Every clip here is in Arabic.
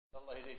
الله إليك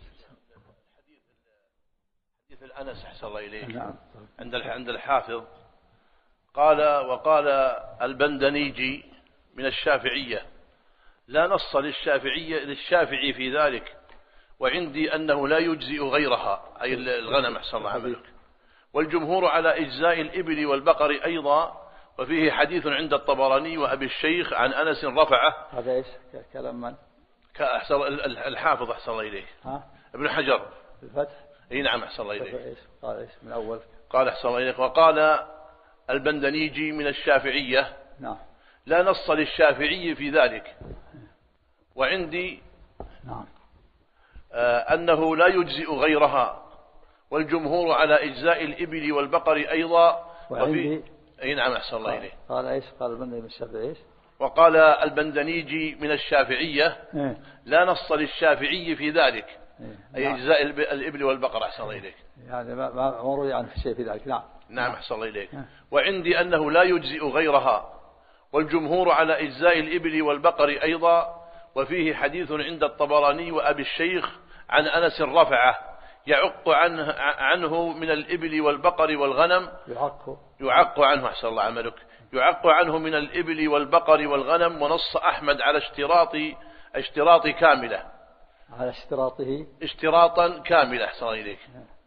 حديث الأنس أحسن الله إليك. نعم. عند الحافظ وقال البندنيجي من الشافعية: لا نص للشافعي في ذلك، وعندي أنه لا يجزئ غيرها، أي الغنم أحسن الله عملك، والجمهور على إجزاء الإبل والبقر أيضا، وفيه حديث عند الطبراني وأبي الشيخ عن أنس رفعه. هذا إيش كلام من؟ الحافظ أحسن الله إليك. ابن حجر الفتح. اي نعم أحسن الله إليك. قال إيش من أول؟ قال أحسن الله إليك: وقال البندنيجي من الشافعية: نعم. لا نص للشافعي في ذلك، وعندي نعم أنه لا يجزئ غيرها، والجمهور على إجزاء الإبل والبقر أيضا، وعندي. أي نعم أحسن الله إليك. قال إيش؟ قال البندنيجي من الشافعية. وقال البندنيجي من الشافعية: لا نص للشافعي في ذلك، أي إجزاء الإبل والبقر أحسن الله إليك. يعني ما روي عن شيء في ذلك. نعم. نعم أحسن الله إليك. وعندي أنه لا يجزئ غيرها، والجمهور على إجزاء الإبل والبقر أيضا، وفيه حديث عند الطبراني وأبي الشيخ عن أنس رفعه: يعق عنه من الإبل والبقر والغنم. يعق عنه أحسن الله عملك. يعق عنه من الإبل والبقر والغنم. ونص أحمد على اشتراط كاملة. على اشتراطه. اشتراطا كاملة أحسن الله إليك.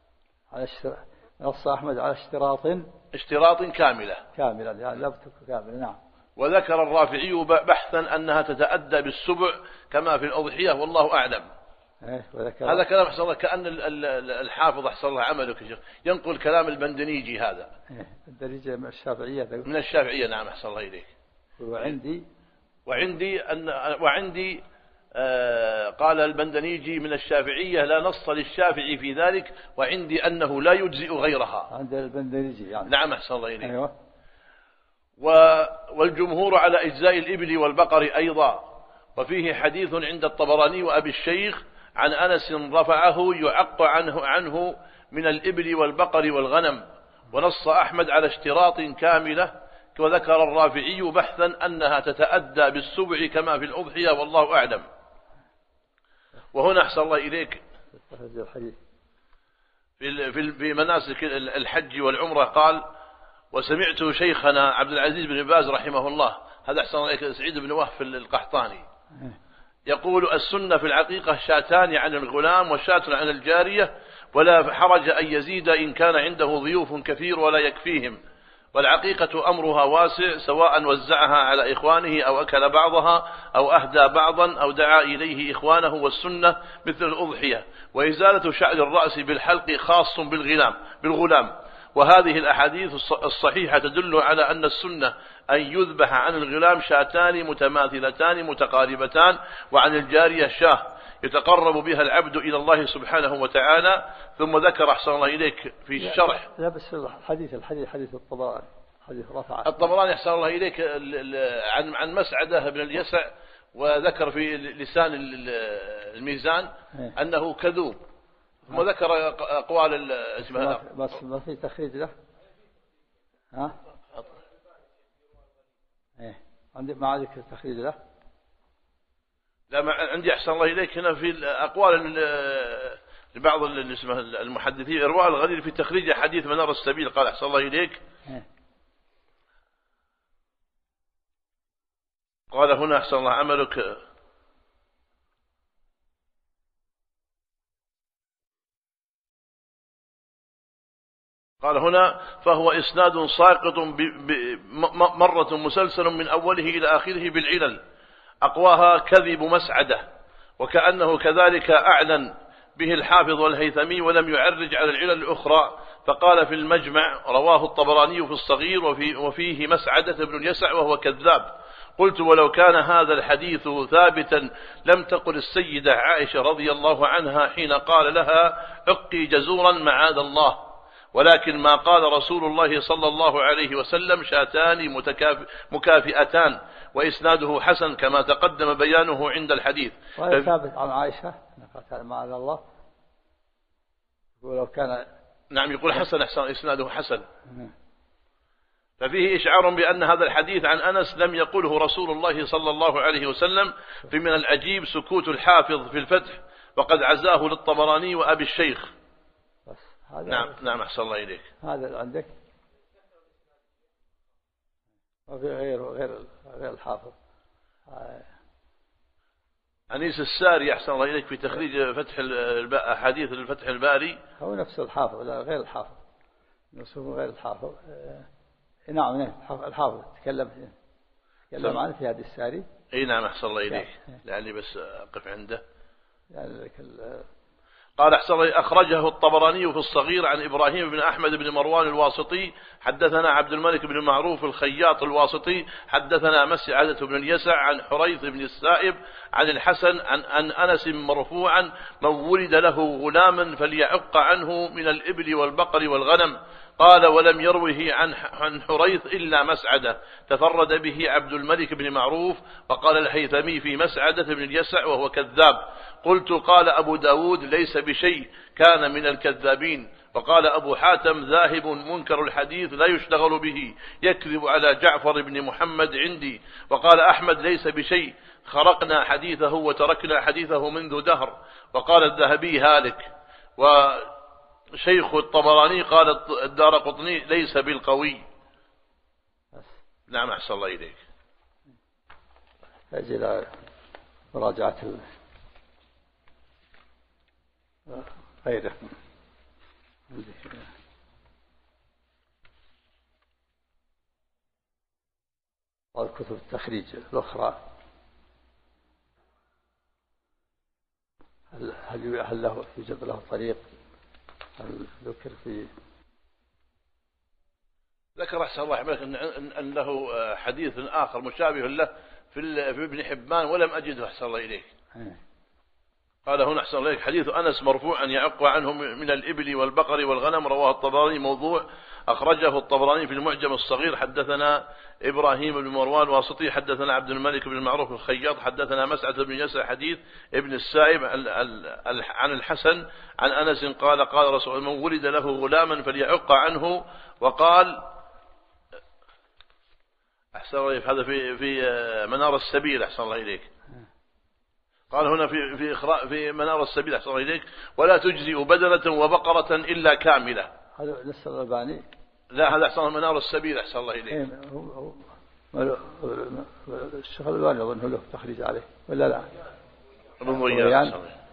نص أحمد على اشتراط كاملة. يعني لا تكون كاملة. نعم. وذكر الرافعي بحثا أنها تتأدى بالسبع كما في الأضحية، والله أعلم. هذا كلام أحسن الله، كأن الحافظ أحسن الله عملك ينقل كلام البندنيجي هذا. البندنيجي من الشافعية. من الشافعية نعم أحسن الله إليك. وعندي قال البندنيجي من الشافعية: لا نص للشافعي في ذلك، وعندي أنه لا يجزئ غيرها. عند البندنيجي يعني. نعم أحسن الله إليك. أيوة. والجمهور على إجزاء الإبل والبقر أيضا، وفيه حديث عند الطبراني وأبي الشيخ عن أنس رفعه: يعق عنه من الإبل والبقر والغنم. ونص أحمد على اشتراط كاملة. وذكر الرافعي بحثا أنها تتأدى بالسبع كما في الأضحية، والله أعلم. وهنا أحسن الله إليك في مناسك الحج والعمرة قال: وسمعت شيخنا عبد العزيز بن باز رحمه الله، هذا أحسن الله إليك سعيد بن وهب القحطاني، يقول: السنة في العقيقة شاتان عن الغلام وشاة عن الجارية، ولا حرج أن يزيد إن كان عنده ضيوف كثير ولا يكفيهم. والعقيقة أمرها واسع، سواء وزعها على إخوانه أو أكل بعضها أو أهدى بعضا أو دعا إليه إخوانه. والسنة مثل الأضحية. وإزالة شعر الرأس بالحلق خاص بالغلام. وهذه الأحاديث الصحيحة تدل على أن السنة أن يذبح عن الغلام شاتان متماثلتان متقاربتان، وعن الجارية شاه يتقرب بها العبد إلى الله سبحانه وتعالى. ثم ذكر أحسن الله إليك في الشرح. لا بس حديث الطبراني، حديث رفع الطبراني أحسن الله إليك عن مسعدة بن اليسع، وذكر في لسان الميزان أنه كذوب. ثم ذكر أقوال اسمها. بس ما في تخريج له. عندي ما عندك تخريج له. لا عندي أحسن الله إليك هنا في أقوال لبعض المحدثين: إرواء الغليل في تخريج حديث منار السبيل. قال أحسن الله إليك: قال هنا أحسن الله عملك: قال هنا: فهو إسناد ساقط مرة مسلسل من أوله إلى آخره بالعلل، أقواها كذب مسعدة، وكأنه كذلك أعلن به الحافظ والهيثمي، ولم يعرج على العلل الأخرى. فقال في المجمع: رواه الطبراني في الصغير وفيه مسعدة بن اليسع وهو كذاب. قلت: ولو كان هذا الحديث ثابتا لم تقل السيدة عائشة رضي الله عنها حين قال لها: اقي جزورا معاذ الله. ولكن ما قال رسول الله صلى الله عليه وسلم: شاتان مكافئتان. وإسناده حسن كما تقدم بيانه عند الحديث. ثابت عن عائشة معاذ الله. ولو كان نعم يقول حسن إسناده حسن. ففيه إشعار بأن هذا الحديث عن أنس لم يقله رسول الله صلى الله عليه وسلم. في من العجيب سكوت الحافظ في الفتح وقد عزاه للطبراني وأبي الشيخ. بس هذا نعم نعم أحسن الله إليك. هذا اللي عندك وفي غير الحافظ. أنيس الساري أحسن الله إليك في تخريج أحاديث الفتح الباري. هو نفس الحافظ لا غير الحافظ، نفسه غير الحافظ. نعم الحافظ تكلم عنه في هذه الساري. اي نعم أحسن الله إليك، لعلي بس أقف عنده. يعني قال أحسن الله أخرجه الطبراني في الصغير عن إبراهيم بن أحمد بن مروان الواسطي حدثنا عبد الملك بن معروف الخياط الواسطي حدثنا مسعدة بن اليسع عن حريث بن السائب عن الحسن عن أنس مرفوعا من ولد له غلاما فليعق عنه من الإبل والبقر والغنم. قال ولم يروه عن حريث إلا مسعدة، تفرد به عبد الملك بن معروف. وقال الهيثمي في مسعدة بن اليسع وهو كذاب. قلت قال أبو داود ليس بشيء، كان من الكذابين. وقال أبو حاتم ذاهب منكر الحديث لا يشتغل به، يكذب على جعفر بن محمد عندي. وقال أحمد ليس بشيء، خرقنا حديثه وتركنا حديثه منذ دهر. وقال الذهبي هالك. وشيخ الطبراني قال الدارقطني ليس بالقوي. نعم أحسن الله إليك. أجل مراجعة غيره والكتب التخريج الأخرى. هل له يوجد له طريق؟ هل ذكر في ذكر أحسن الله يحملك أن له حديث آخر مشابه له في ابن حبان ولم أجده أحسن الله إليك. قال هنا أحسن الله إليك حديث أنس مرفوعا يعق عنه من الإبل والبقر والغنم رواه الطبراني موضوع. أخرجه الطبراني في المعجم الصغير. حدثنا إبراهيم بن مروان الواسطي حدثنا عبد الملك بن معروف الخياط حدثنا مسعد بن يسع حديث ابن السائب عن الحسن عن أنس قال رسول الله من ولد له غلاما فليعق عنه. وقال أحسن الله إليك هذا في منار السبيل أحسن الله إليك. قال هنا في منار السبيل أحسن الله إليك ولا تجزئ بدنة وبقرة إلا كاملة. هذا لسه الألباني؟ لا هذا أحسن منار السبيل أحسن الله إليك. الشيخ الألباني أظنه له تخريج عليه ولا لا؟ رضويان.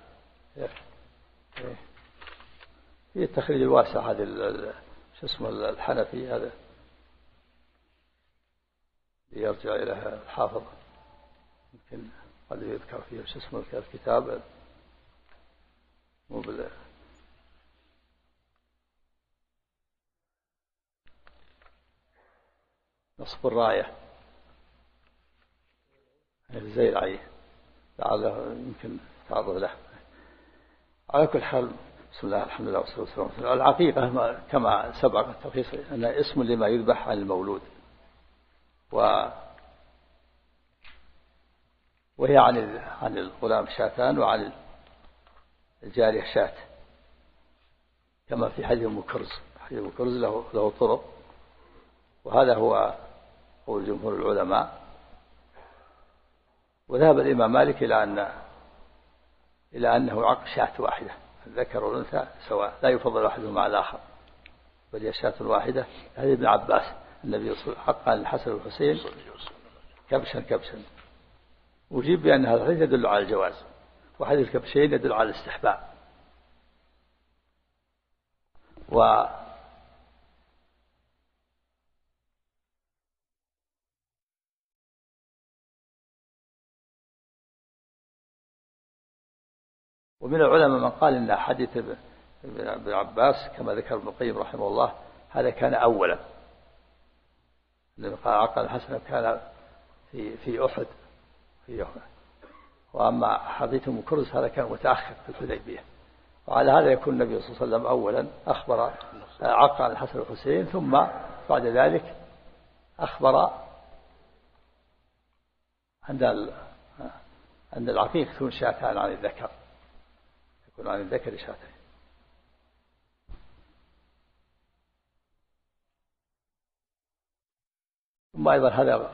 هي التخريج الواسع هذا شو اسمه الحنفي هذا يرجع إلى الحافظ يمكن قد يذكر فيه شو اسمه الكتاب مو نصب الراية زي العيه لعله يمكن تعرض له. على كل حال بسم الله الحمد لله والصلاة والسلام. العقيقة كما سبق التلخيص أنها اسم لما يذبح عن المولود وهي عن الغلام شاتان وعن الجارية شات كما في حديث أم كرز. حديث أم كرز له طرق وهذا هو جمهور العلماء. وذهب الإمام مالك إلى أنه عق شاة واحدة الذكر والأنثى سواء لا يفضل أحدهما على الآخر بل هي شاة واحدة. هذه ابن عباس النبي حق عن الحسن والحسين كبشا وجيب بأن هذا الحديث يدل على الجواز وحديث الكبشين يدل على الاستحباب. ومن العلماء من قال إن حديث ابن عباس كما ذكر ابن القيم رحمه الله هذا كان أولا لأنه قال عقل الحسن كان في أحد وأما حديث أم كرز هذا كان متأخر في الحديبية. وعلى هذا يكون النبي صلى الله عليه وسلم أولا أخبر عقل عن الحسن والحسين ثم بعد ذلك أخبر أن العقيق تكون شاتان عن الذكر يكون عن الذكر شاتين. ثم أيضا هذا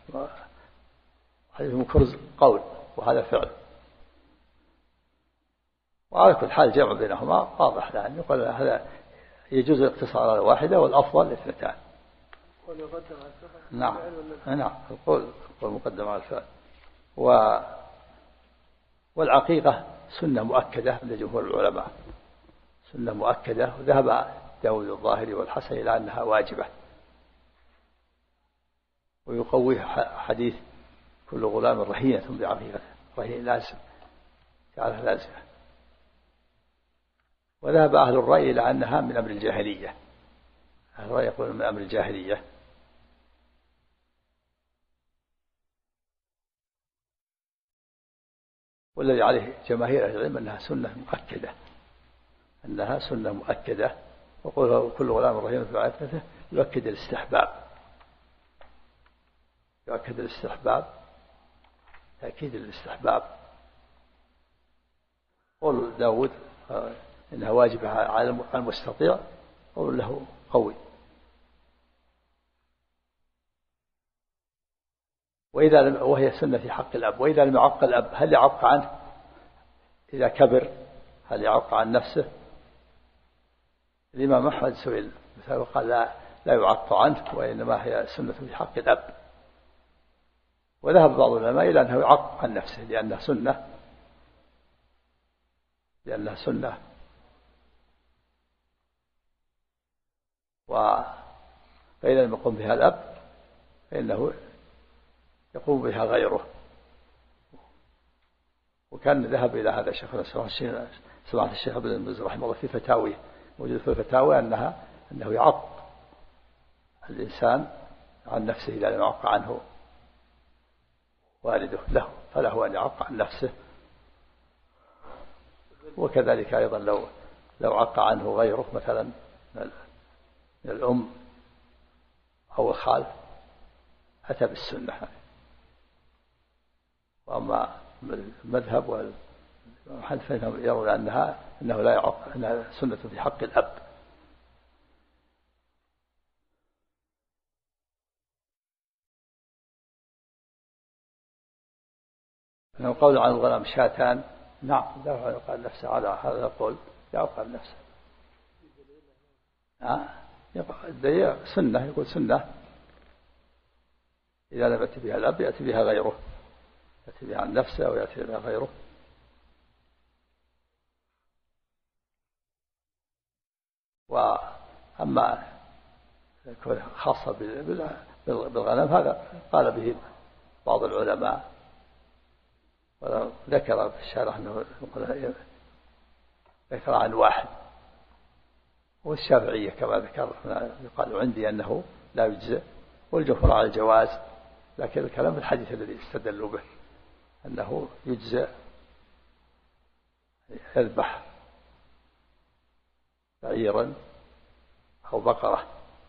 حديث أم كرز قول وهذا فعل وعلى كل حال جمع بينهما واضح، لأن يقول هذا يجوز الاقتصار على واحدة والأفضل اثنتان. نعم نعم، القول مقدم على الفعل. والعقيقة سنة مؤكدة عند جمهور العلماء، سنة مؤكدة، وذهب داود الظاهري والحسن إلى أنها واجبة، ويقويه حديث كل غلام رهينة بعقيقته، رهين لازم، جعلها لازمة. وذهب أهل الرأي إلى أنها من أمر الجاهلية، أهل الرأي يقولون من أمر الجاهلية. والذي عليه جماهير أهل العلم أنها سنة مؤكدة، أنها سنة مؤكدة. وقوله كل غلام رهينة بعقيقته يؤكد الاستحباب، يؤكد الاستحباب، تأكيد الاستحباب. قول داود إنها واجبة على المستطيع، قول له قوي. وهي سنة في حق الأب. وإذا لم يعق الأب هل يعق عنه؟ إذا كبر هل يعق عن نفسه؟ الإمام أحمد سئل وقال لا يعق عنه، وإنما هي سنة في حق الأب. وذهب بعض العلماء إلى أنه يعق عن نفسه لأنها سنة. فإذا لم يقوم بها الأب فإنه يقوم بها غيره. وكان ذهب إلى هذا شيخنا سمعت الشيخ ابن باز رحمه الله في فتاويه، موجود في الفتاوى أنه يعق الإنسان عن نفسه إذا لم يعق عنه والده له، فله أن يعق عن نفسه. وكذلك أيضا لو عق عنه غيره، مثلا من الأم أو الخال، أتى بالسنة. وأما المذهب والحنفية يرون أنه لا يعق، أنها سنة في حق الأب. قول عن الغلام شاتان، نعم لا يقال نفسه على هذا القول، لا يقال نفسه. الدليل سنة، يقول سنة إذا لم يأتي بها الأب يأتي بها غيره، يأتي بها عن نفسه ويأتي بها غيره. وأما خاصة بالغنم هذا قال به بعض العلماء، وذكر في الشارح أنه ذكر عن واحد. والشافعية كما ذكر يقال عندي أنه لا يجزئ، والجمهور على الجواز، لكن الكلام في الحديث الذي استدلوا به أنه يجزئ يذبح بعيرا أو بقرة.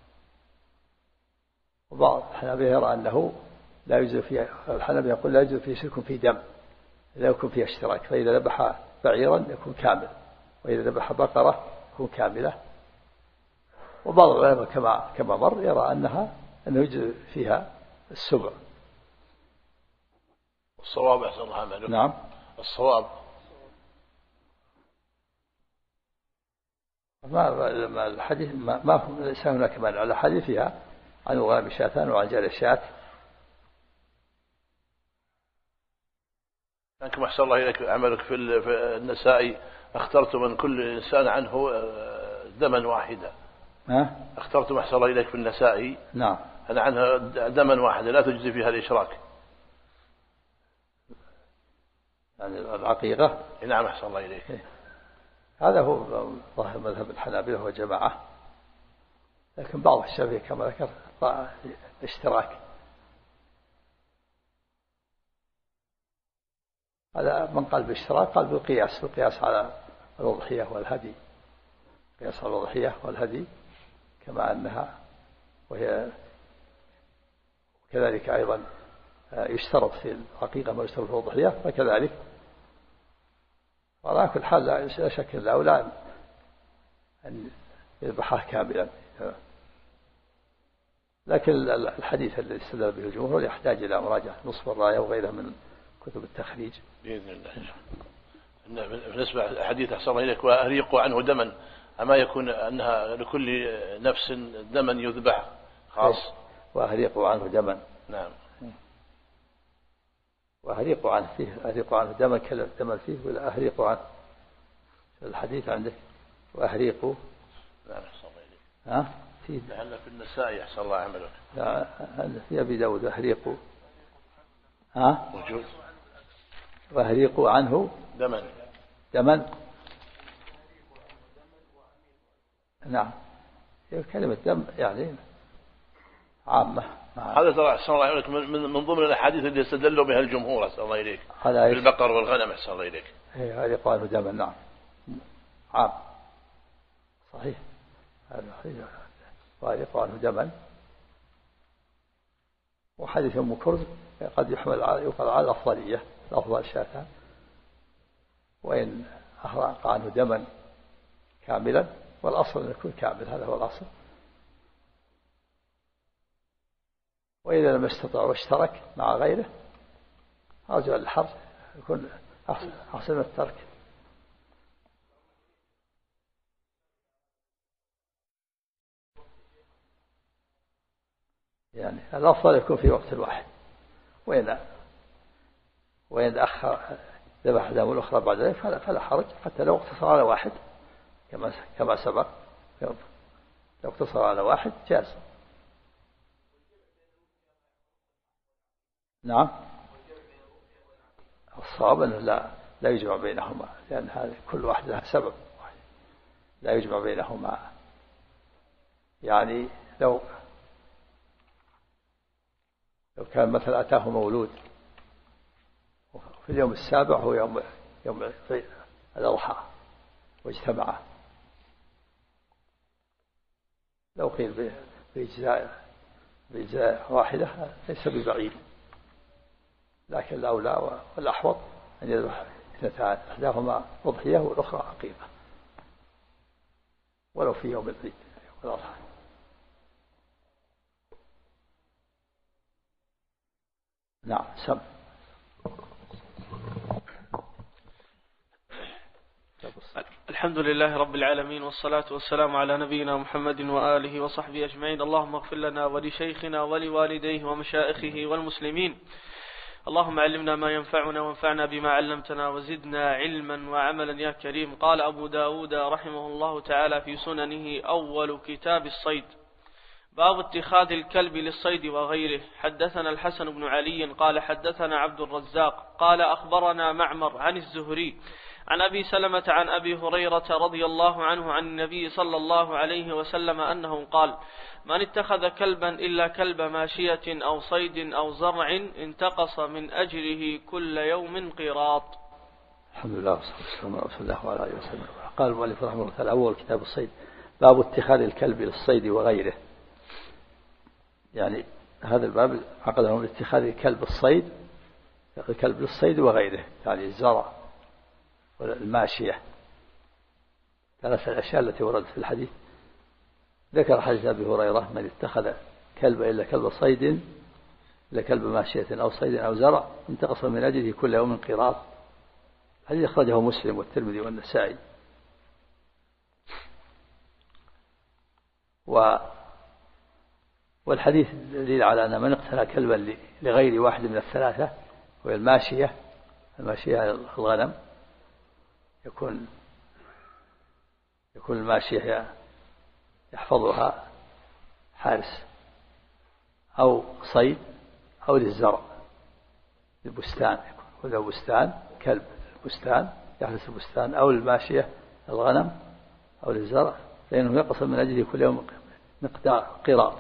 وبعض الحنابلة يرى أنه لا يجزئ فيه، الحنابلة يقول لا يجزئ فيه شرك في دم، لا يكون فيه اشتراك، فإذا ذبح بعيرا يكون كامل، وإذا ذبح بقرة يكون كاملة. وبعض العلماء كما مر يرى أنه يجزئ فيها السبع. الصواب أحسن الله عمله. نعم الصواب ما الحديث ما ليس هناك مانع على حديثها عن الغلام شاتان وعن جار الشاة. أنكم أحسن الله إليك عملك في النسائي، اخترت من كل إنسان عنه دما واحدا. اخترتم أحسن الله إليك في النسائي، نعم، أنا عنها دما واحدا لا تجزي فيها الإشراك، يعني العقيقة. نعم أحسن الله إليك. هذا هو ظاهر مذهب الحنابلة وجماعة، لكن بعض الشافعية كما ذكر اشتراك. هذا من قال بالاشتراك قال بالقياس على الأضحية والهدي، قياس على الأضحية والهدي كما أنها، وهي كذلك أيضا يشترط في العقيقة ما يشترط في الأضحية، فكذلك. وعلى كل حال لا شك الأولى أن يذبحها كاملا، لكن الحديث الذي استدل به الجمهور يحتاج إلى مراجعة نصف الراية وغيرها من كتب التخريج بإذن الله. بالنسبة للحديث أحسن الله إليك وأريقوا عنه دما، أما يكون أنها لكل نفس دما يذبح خاص؟ وأهريقوا عنه دما. نعم. وأهريقوا عنه فيه، أهريقوا عنه دما فيه ولا أهريقوا عنه الحديث عندك؟ وأهريقوا. نعم أحسن الله إليك. ها؟ فيه. لعل في النسائي أحسن الله عملك. لا في أبي داود أهريقوا. ها؟ موجود. وأهريقوا عنه دما. نعم. كلمة دم يعني عامة. هذا ترى أحسن الله إليك من ضمن الأحاديث اللي استدلوا بها الجمهور أحسن الله إليك، بالبقر والغنم أحسن الله إليك. أهريقوا عنه دما. نعم عام صحيح. وأهريقوا عنه دما. وحديث أم كرز قد يقال على الأفضلية، الأفضل شاتان، وإن أهرق عنه دما كاملا، والأصل أن يكون كامل، هذا هو الأصل. وإذا لم يستطع واشترك مع غيره رجع الحرج، يكون أحسن من الترك. يعني الأفضل يكون في وقت واحد، وإن أخر ذبح دم الأخرى بعد ذلك فلا حرج، حتى لو اقتصر على واحد كما سبق، لو اقتصر على واحد جاز. نعم. الصواب أنه لا يجمع بينهما، لأن هذه كل واحد لها سبب، لا يجمع بينهما. يعني لو كان مثلا أتاه مولود في اليوم السابع هو يوم الأضحى واجتمع، لو قيل بإجزاء واحدة ليس ببعيد، لكن الأولى والأحوط أن يذبح اثنتان، إحداهما أضحية والأخرى عقيقة، ولو في يوم العيد يوم الأضحى. نعم. سم. الحمد لله رب العالمين، والصلاة والسلام على نبينا محمد وآله وصحبه أجمعين. اللهم اغفر لنا ولشيخنا ولوالديه ومشائخه والمسلمين. اللهم علمنا ما ينفعنا وانفعنا بما علمتنا وزدنا علما وعملا يا كريم. قال أبو داود رحمه الله تعالى في سننه: أول كتاب الصيد، باب اتخاذ الكلب للصيد وغيره. حدثنا الحسن بن علي قال حدثنا عبد الرزاق قال أخبرنا معمر عن الزهري عن أبي سلمة عن أبي هريرة رضي الله عنه عن النبي صلى الله عليه وسلم أنه قال: من اتخذ كلبا إلا كلب ماشية أو صيد أو زرع انتقص من أجره كل يوم قيراط. الحمد لله والصلاة والسلام على رسول الله وعلى آله وسلم. قال المؤلف رحمه الله تعالى: أول كتاب الصيد، باب اتخاذ الكلب للصيد وغيره. يعني هذا الباب عقده لاتخاذ الكلب الصيد، الكلب للصيد وغيره، يعني الزرع والماشية، ثلاث الأشياء التي وردت في الحديث. ذكر حديث أبي هريرة: من اتخذ كلب إلا كلب صيد إلا كلب ماشية أو صيد أو زرع انتقص من أجله كل يوم قيراط. حديث أخرجه مسلم والترمذي والنسائي. والحديث دليل على أن من اقتنى كلبا لغير واحد من الثلاثة، وهي الماشية الغنم، يكون الماشية يحفظها حارس، أو صيد، أو للزرع البستان، يكون له بستان، كلب البستان يحرس البستان، أو الماشية الغنم، أو للزرع، فإنه يقسم من أجله كل يوم مقدار قيراط.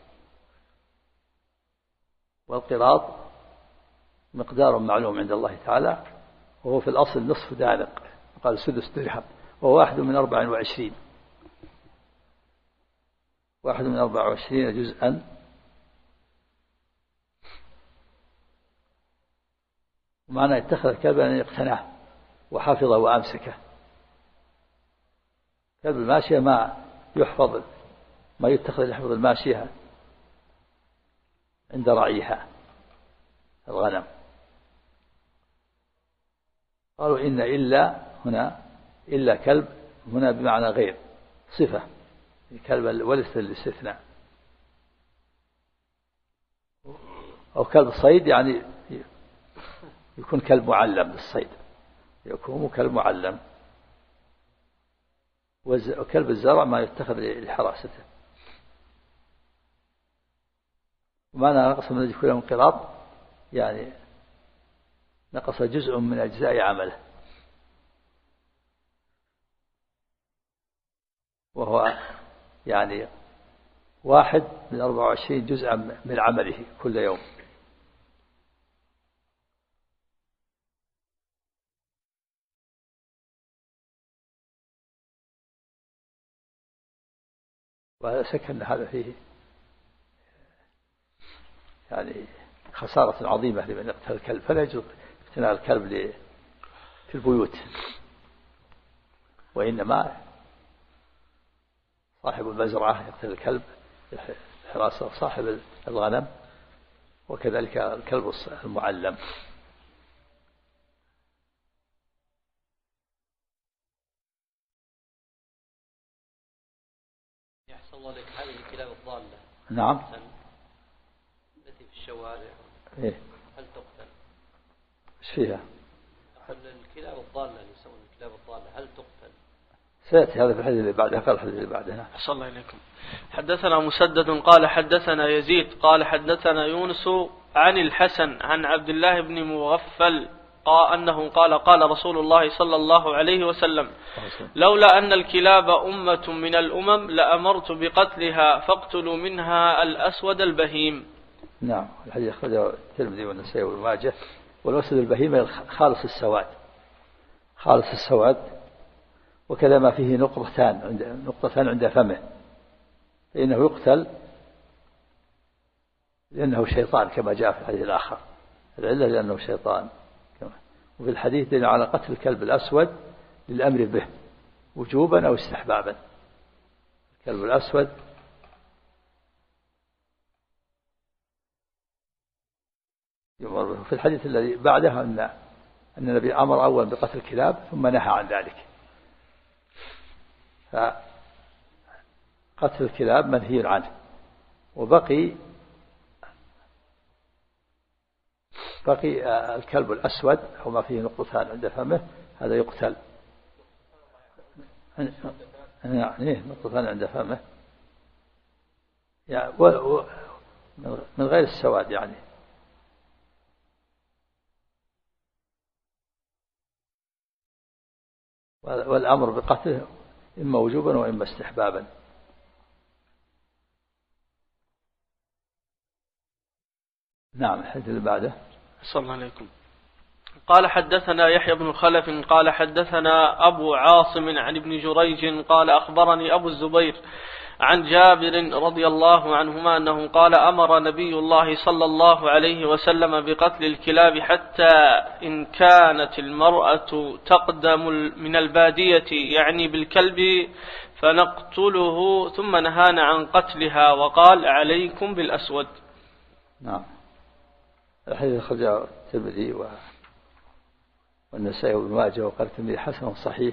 والقيراط مقدار معلوم عند الله تعالى، وهو في الأصل نصف دانق، قال سدس درهم، وهو 1 من 24، 1 من 24 جزءا. ومعنى اتخذ كلبا أن يقتناه وحفظه وأمسكه. كلب الماشية ما يتخذ لحفظ الماشية عند رعيها الغنم. قالوا إن إلا هنا إلا كلب هنا بمعنى غير صفة، كلب وليس للاستثناء. أو كلب صيد يعني يكون كلب معلم للصيد، يكون كلب معلم. وكلب الزرع ما يتخذ لحراسته. ومعنى نقص من أجل كل انقراض يعني نقص جزء من أجزاء عمله، وهو يعني 1 من 24 جزءا من عمله كل يوم. ولا شك أن هذا فيه يعني خسارة عظيمة لمن يقتل الكلب، فلا يجوز اقتناء الكلب في البيوت، وإنما صاحب المزرعة يقتل الكلب حراسة، صاحب الغنم، وكذلك الكلب المعلم. يحصل الله لك هذه الكلاب الضالة. نعم. التي في الشوارع. إيه؟ هل تقتل؟ ايش فيها؟ الكلاب الضالة اللي يسمون الكلاب الضالة هل تقتل؟ سيأتي هذا في الحديث اللي بعده. قال الحديث اللي بعده. صلى الله عليكم. حدثنا مسدد قال حدثنا يزيد قال حدثنا يونس عن الحسن عن عبد الله بن مغفل أنه قال رسول الله صلى الله عليه وسلم: لولا أن الكلاب أمة من الأمم لأمرت بقتلها فاقتلوا منها الأسود البهيم. نعم. الحديث أخرجه الترمذي والنسائي وابن ماجه. والأسود البهيم خالص السواد، خالص السواد، وكذا ما فيه نقطتان عند فمه، فإنه يقتل لأنه شيطان كما جاء في الحديث الآخر، العلة لأنه شيطان. وفي الحديث دل على قتل الكلب الأسود للأمر به وجوبا أو استحبابا. الكلب الأسود يؤمر به. في الحديث الذي بعده أن النبي أمر أولا بقتل الكلاب ثم نهى عن ذلك، فقتل الكلاب منهي عنه. وبقي الكلب الأسود أو ما فيه نقطتان عند فمه، هذا يقتل. يعني نقطتان عند فمه يعني من غير السواد يعني. والأمر بقتله إما وجوبا وإما استحبابا. نعم. الحديث اللي بعده. صلى الله عليكم. قال حدثنا يحيى بن خلف قال حدثنا أبو عاصم عن ابن جريج قال أخبرني أبو الزبير عن جابر رضي الله عنهما أنه قال: أمر نبي الله صلى الله عليه وسلم بقتل الكلاب حتى إن كانت المرأة تقدم من البادية يعني بالكلب فنقتله، ثم نهانا عن قتلها وقال: عليكم بالأسود. نعم. الحديث أخرجه الترمذي والنسائي وابن ماجه وقال الترمذي حسن صحيح.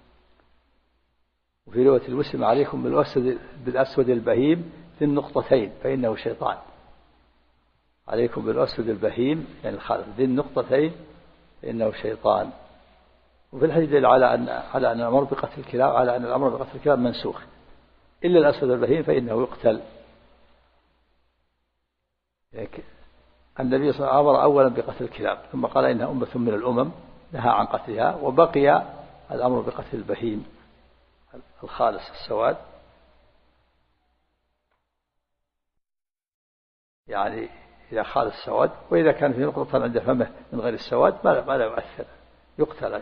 وفي رواية المسلم: عليكم بالأسود البهيم في النقطتين فإنه شيطان. عليكم بالأسود البهيم يعني الخالص ذي النقطتين فإنه شيطان. وفي الحديث دليل على أن الأمر بقتل الكلاب، على أن الأمر بقتل الكلاب منسوخ، إلا الأسود البهيم فإنه يقتل. النبي صلى الله عليه وسلم أمر أولا بقتل الكلاب ثم قال إنها أمة من الأمم، نهى عن قتلها. وبقي الأمر بقتل البهيم الخالص السواد، يعني إذا خالص السواد. وإذا كان في نقطة عند فمه من غير السواد ما لا يؤثر، يقتل.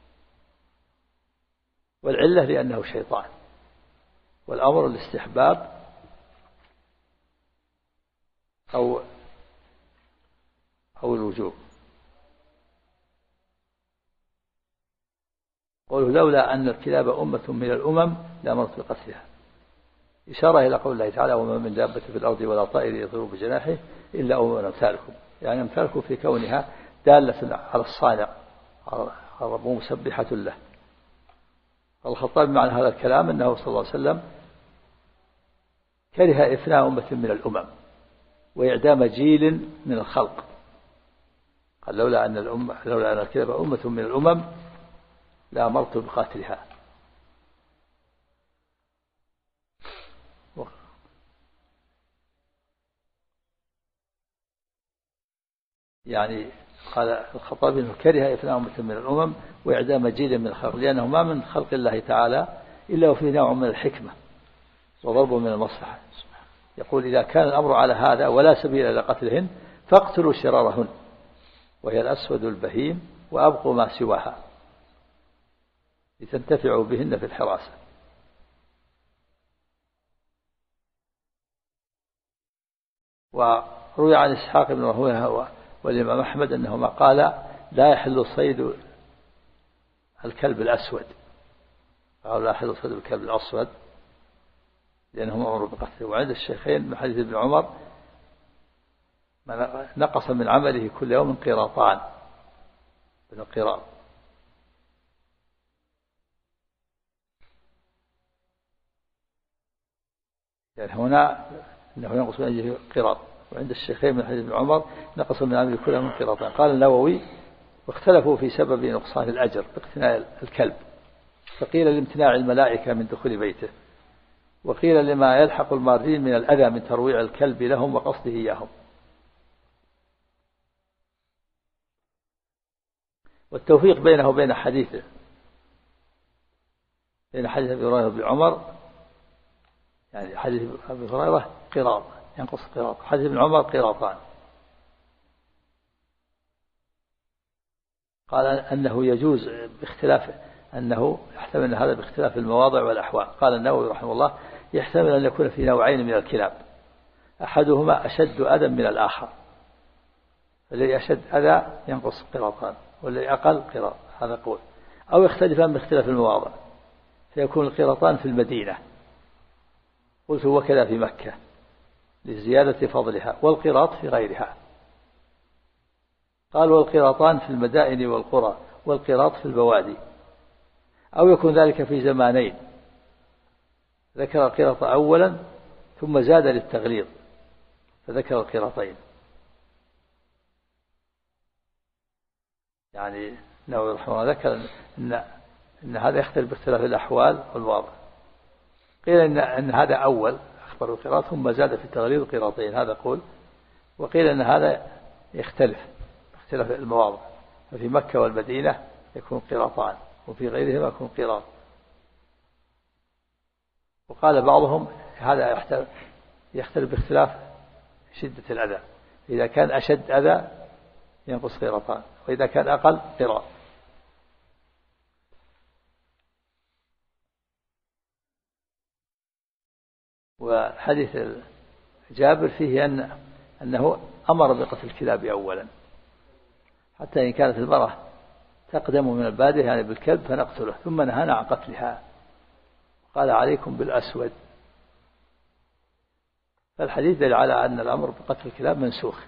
والعلة لأنه شيطان. والأمر الاستحباب أو الوجوب. قوله: لولا أن الكلاب أمة من الأمم لأمرت بقتلها، إشارة إلى قول الله تعالى: وما من دابة في الأرض ولا طائر يطير بجناحه إلا أمم أمثالكم، يعني أمثالكم في كونها دالة على الصانع على الرب مسبحة له. الخطابي معنى هذا الكلام أنه صلى الله عليه وسلم كره إفناء أمة من الأمم وإعدام جيل من الخلق. قال لولا أن الكذب أمة من الأمم لأمرت بقاتلها. يعني قال الخطابي أنه كره إفناء أمة من الأمم وإعدام جيل من الخلق، لأنه ما من خلق الله تعالى إلا وفيه نوع من الحكمة وضرب من المصلحة. يقول إذا كان الأمر على هذا ولا سبيل إلى قتلهن فاقتلوا شرارهن وهي الأسود البهيم وأبقوا ما سواها لتنتفعوا بهن في الحراسة. وروي عن إسحاق بن راهويه والإمام أحمد أنهما قال لا يحل صيد الكلب الأسود، قالوا لا يحل صيد الكلب الأسود لأنهم أمروا بقتله. وعند الشيخين من حديث ابن عمر نقص من عمله كل يوم قيراطان من القيراط. يعني هنا أنه ينقص من أجله قيراط. وعند الشيخين من حديث ابن عمر نقص من عمله كل يوم قيراطان. قال النووي واختلفوا في سبب نقصان الأجر باقتناء الكلب، فقيل لامتناع الملائكة من دخول بيته، وقيل لما يلحق المارين من الأذى من ترويع الكلب لهم وقصده إياهم. والتوفيق بينه وبين حديثه بين حديث أبي هريرة وابن عمر، يعني حديث أبي هريرة قيراط ينقص قيراط، حديث ابن عمر قيراطان. قال أنه يجوز باختلاف، أنه يحتمل أن هذا باختلاف المواضع والأحوال. قال النووي رحمه الله يحتمل أن يكون في نوعين من الكلاب، أحدهما أشد أذى من الآخر، الذي أشد أذى ينقص قيراطان والذي أقل قيراط، هذا قول. أو يختلفان باختلاف المواضع فيكون القيراطان في المدينة، قلت وكذا في مكة لزيادة فضلها، والقيراط في غيرها. قال والقيراطان في المدائن والقرى والقيراط في البوادي. أو يكون ذلك في زمانين، ذكر القيراط أولا ثم زاد للتغليظ فذكر القيراطين. يعني النووي رحمه الله ذكر إن هذا يختلف باختلاف الأحوال والواضع. قيل إن هذا أول أخبر القيراط ثم زاد في التغليظ قيراطين، هذا قول. وقيل أن هذا يختلف باختلاف المواضع، ففي مكة والمدينة يكون قيراطان وفي غيرهما يكون قيراط. وقال بعضهم هذا يختلف باختلاف شدة الأذى، إذا كان أشد أذى ينقص قيراطان وإذا كان أقل قيراط. وحديث جابر فيه أنه أمر بقتل الكلاب أولا، حتى إن كانت المرأة تقدم من البادية يعني بالكلب فنقتله، ثم نهانا عن قتلها قال عليكم بالأسود. فالحديث دل على أن الأمر بقتل الكلاب منسوخ،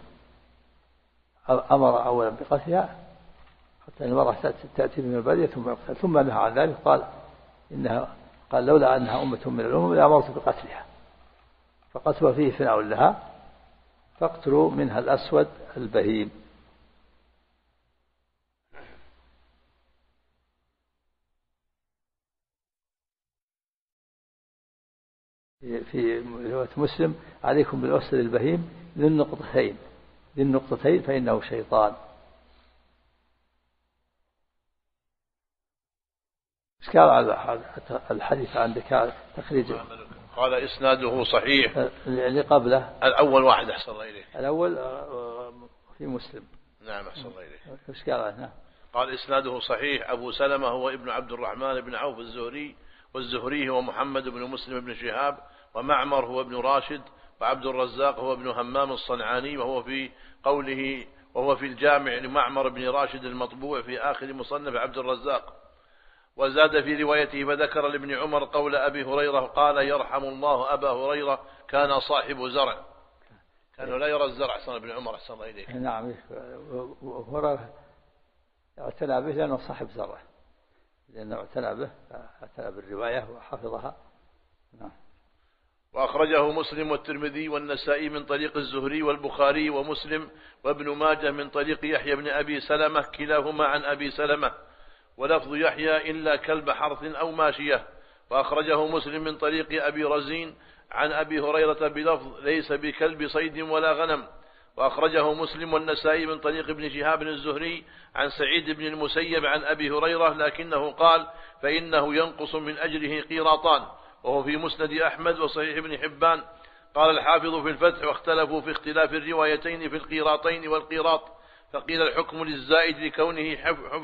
أمر أولا بقتلها حتى المرأة تأتي من البادية ثم يقتل، ثم نهى عن ذلك قال لولا أنها أمة من الأمم لأمرت بقتلها، فقتلها فيه فناء لها، فاقتلوا منها الأسود البهيم. في رواية مسلم عليكم بالأسد البهيم ذي النقطتين فإنه شيطان. إشكال على الحديث عندك تخريج. قال إسناده صحيح اللي قبله الأول واحد أحسن الله إليه، الأول في مسلم. نعم أحسن الله إليه. إشكال عنه. قال إسناده صحيح. أبو سلمة هو ابن عبد الرحمن بن عوف الزهري، والزهري هو محمد بن مسلم بن شهاب، ومعمر هو ابن راشد، وعبد الرزاق هو ابن همام الصنعاني، وهو في الجامع لمعمر بن راشد المطبوع في آخر مصنف عبد الرزاق. وزاد في روايته فذكر لابن عمر قول أبي هريرة قال يرحم الله أبا هريرة كان صاحب زرع، كانوا لا يرى الزرع أحسن ابن عمر أحسن الله إليك. نعم، هريرة اعتنى به لأنه صاحب زرع، لأنه اعتنى به، اعتنى بالرواية وحفظها. نعم. وأخرجه مسلم والترمذي والنسائي من طريق الزهري والبخاري ومسلم وابن ماجه من طريق يحيى بن أبي سلمة كلاهما عن أبي سلمة، ولفظ يحيى إلا كلب حرث أو ماشية. وأخرجه مسلم من طريق أبي رزين عن أبي هريرة بلفظ ليس بكلب صيد ولا غنم. وأخرجه مسلم والنسائي من طريق ابن شهاب الزهري عن سعيد بن المسيب عن أبي هريرة، لكنه قال فإنه ينقص من أجره قيراطان، وهو في مسند أحمد وصحيح ابن حبان. قال الحافظ في الفتح واختلفوا في اختلاف الروايتين في القيراطين والقيراط، فقيل الحكم للزائد لكونه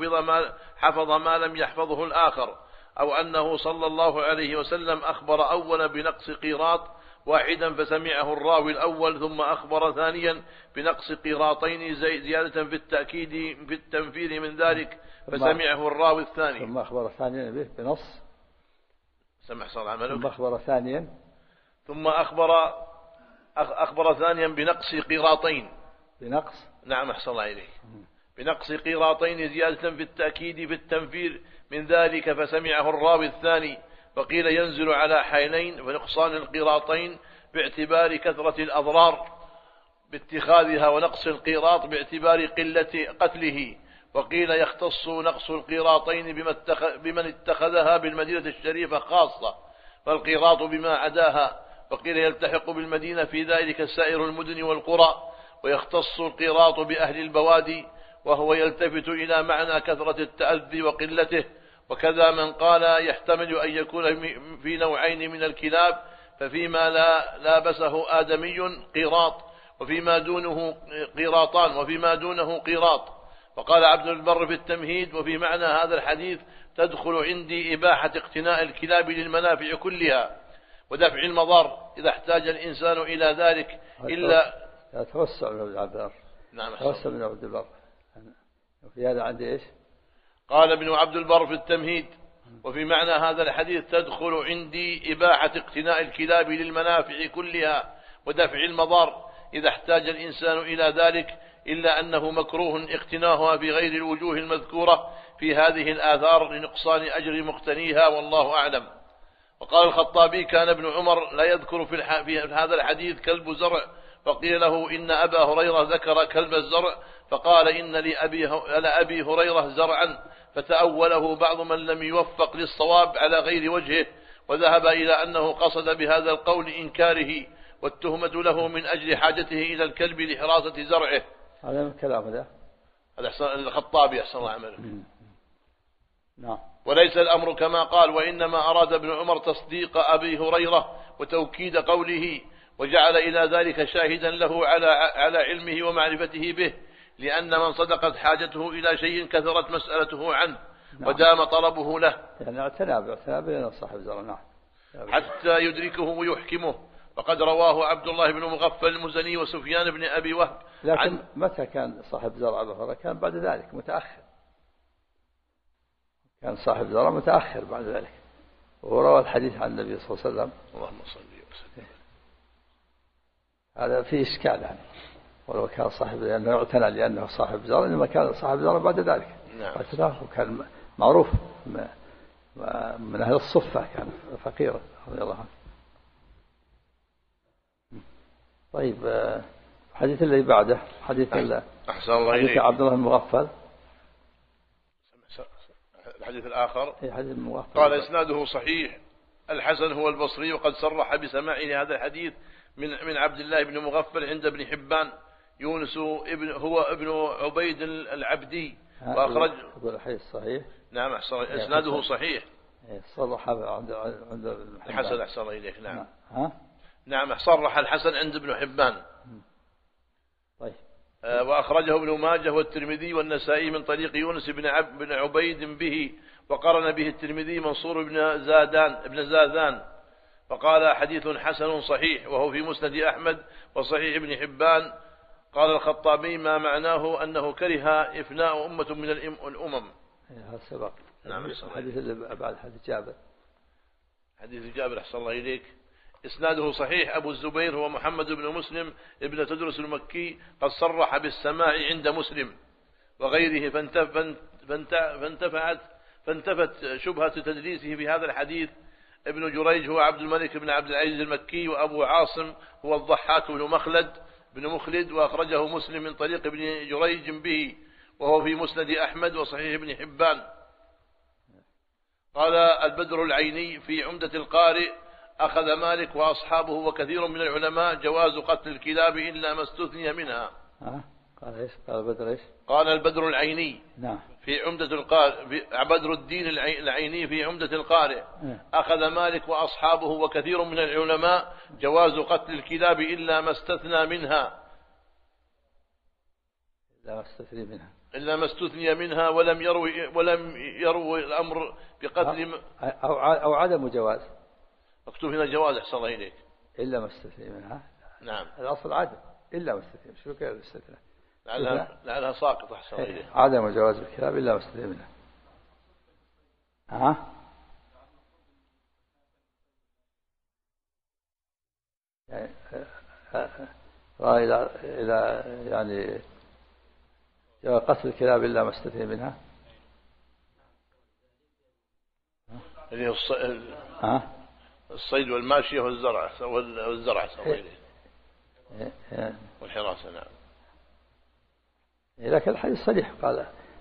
حفظ ما لم يحفظه الآخر، أو أنه صلى الله عليه وسلم أخبر أولا بنقص قيراط واحدا فسمعه الراوي الأول، ثم أخبر ثانيا بنقص قيراطين زيادة في التأكيد في التنفير من ذلك فسمعه الراوي الثاني. ثم أخبر ثانيا به بنص، سمح صلى عملك. ثم أخبر ثانيا، ثم أخبر ثانيا بنقص قيراطين، بنقص، نعم أحسن الله إليك، بنقص قيراطين زيادة في التأكيد في التنفير من ذلك فسمعه الراوي الثاني. وقيل ينزل على حينين، فنقصان القيراطين باعتبار كثرة الأضرار باتخاذها، ونقص القيراط باعتبار قلة قتله. وقيل يختص نقص القيراطين بمن اتخذها بالمدينة الشريفة خاصة، فالقيراط بما عداها. وقيل يلتحق بالمدينة في ذلك سائر المدن والقرى، ويختص القيراط بأهل البوادي، وهو يلتفت إلى معنى كثرة التأذي وقلته. وكذا من قال يحتمل أن يكون في نوعين من الكلاب، ففيما لا لابسه آدمي قيراط، وفيما دونه قيراطان، وفيما دونه قيراط. وقال عبد البر في التمهيد وفي معنى هذا الحديث تدخل عندي إباحة اقتناء الكلاب للمنافع كلها ودفع المضار إذا احتاج الإنسان إلى ذلك، إلا توسع من عبد البر. نعم توسع من عبد البر في هذا عندي إيش؟ قال ابن عبد البر في التمهيد وفي معنى هذا الحديث تدخل عندي إباحة اقتناء الكلاب للمنافع كلها ودفع المضار إذا احتاج الإنسان إلى ذلك، إلا أنه مكروه اقتناؤها في غير الوجوه المذكورة في هذه الآثار لنقصان أجر مقتنيها، والله أعلم. وقال الخطابي كان ابن عمر لا يذكر في هذا الحديث كلب زرع، فقيل له إن أبا هريرة ذكر كلب الزرع، فقال إن لأبي هريرة زرعا، فتأوله بعض من لم يوفق للصواب على غير وجهه، وذهب إلى أنه قصد بهذا القول إنكاره، والتهمة له من أجل حاجته إلى الكلب لحراسة زرعه. هذا الكلام هذا الخطابي أحسن الله عمله. نعم. وليس الأمر كما قال، وإنما أراد ابن عمر تصديق أبي هريرة وتوكيد قوله، وجعل إلى ذلك شاهدا له على علمه ومعرفته به، لأن من صدقت حاجته إلى شيء كثرت مسألته عنه ودام طلبه له، يعني اعتنى به صاحب زرع. نعم. حتى يدركه ويحكمه. وقد رواه عبد الله بن مغفل المزني وسفيان بن أبي وهب. لكن متى كان صاحب زرع أبو هريرة؟ كان بعد ذلك متأخر، كان صاحب زرع متأخر بعد ذلك، وروى الحديث عن النبي صلى الله عليه وسلم. اللهم صل وسلم. هذا فيه إشكال يعني، ولو كان صاحب لأنه يعتنى لأنه صاحب زرع، إنما كان صاحب زرع بعد ذلك. نعم. وكان معروف من أهل الصفة، كان فقيرا رضي الله عنه. طيب الحديث الذي بعده حديث أحسن الله إليك. حديث عبد الله المغفل، الحديث الآخر حديث المغفل قال إسناده صحيح. الحسن هو البصري، وقد صرح بسماعه هذا الحديث من عبد الله بن مغفل عند ابن حبان. يونس هو ابن عبيد العبدي، وأخرج الحديث صحيح. نعم إسناده صحيح. صرح عند الحسن أحسن الله إليك. نعم. نعم صرح الحسن عند ابن حبان. طيب. وأخرجه ابن ماجه والترمذي والنسائي من طريق يونس بن عبيد به، وقرن به الترمذي منصور بن زادان، فقال حديث حسن صحيح، وهو في مسند أحمد وصحيح ابن حبان. قال الخطابي ما معناه أنه كره إفناء أمة من الأمم. هذا سبق. نعم. الحديث اللي بعد حديث جابر. حديث جابر أحسن الله إليك. إسناده صحيح. أبو الزبير هو محمد بن مسلم ابن تدرس المكي، قد صرح بالسماع عند مسلم وغيره، فانتفت شبهة تدليسه في هذا الحديث. ابن جريج هو عبد الملك بن عبد العزيز المكي، وأبو عاصم هو الضحاك بن مخلد، وأخرجه مسلم من طريق ابن جريج به، وهو في مسند أحمد وصحيح ابن حبان. قال البدر العيني في عمدة القارئ: أخذ مالك وأصحابه وكثير من العلماء جواز قتل الكلاب إلا ما استثني منها. قال إيش؟ قال بدر إيش؟ قال البدر العيني نعم في عمدة القارئ، بدر الدين العيني في عمدة القارئ: أخذ مالك وأصحابه وكثير من العلماء جواز قتل الكلاب إلا ما استثنى منها، إلا ما استثني منها ولم يروي الأمر بقتل أو عدم جواز. مكتوب هنا جواز، أحسن الله إليك. إلا ما استثني منها. نعم الأصل عدم، إلا ما استثني. شو كيف الاستثناء؟ لعلها ساقطة، أحسن الله إليك. عدم جواز الكلاب إلا ما استثني منها. يعني إلى يعني قتل الكلاب إلا ما استثني منها. اللي هو الصيد والماشية والزرع والحراسة. نعم. لكن الحديث صريح، قال: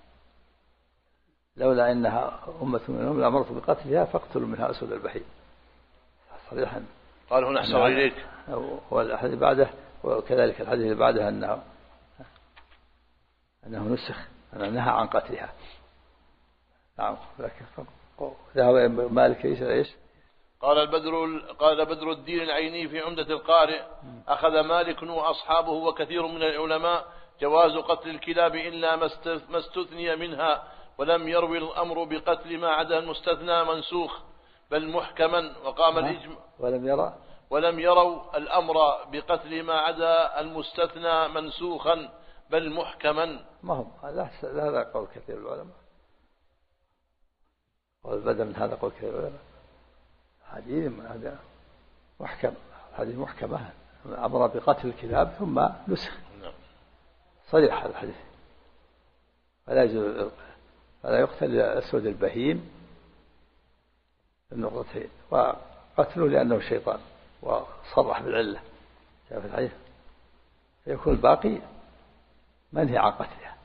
لولا إنها أمة منهم لأمرت بقتلها فاقتلوا منها أسود البحير. صريحا قال هنا أحسن إليك. والحديث بعده وكذلك الحديث اللي بعده أنه نسخ، أنه نهى عن قتلها. نعم. لكن ذهب مالك إيش؟ قال بدر الدين العيني في عمدة القارئ: أخذ مالك وأصحابه وكثير من العلماء جواز قتل الكلاب إلا ما استثني منها، ولم يروي الأمر بقتل ما عدا المستثنى منسوخ بل محكما. وقام الإجماع ولم يروا الأمر بقتل ما عدا المستثنى منسوخا بل محكما. ما هم هذا قول كثير العلماء، والبدء من هذا قول كثير العلماء. حديث هذا محكم، هذه محكمة، أمر بقتل الكلاب ثم نسخ. صريح هذا الحديث. فلا يقتل أسود البهيم النقطتين، وقتله لأنه شيطان، وصرح بالعلة في الحديث، فيكون الباقي منهي عن قتلها،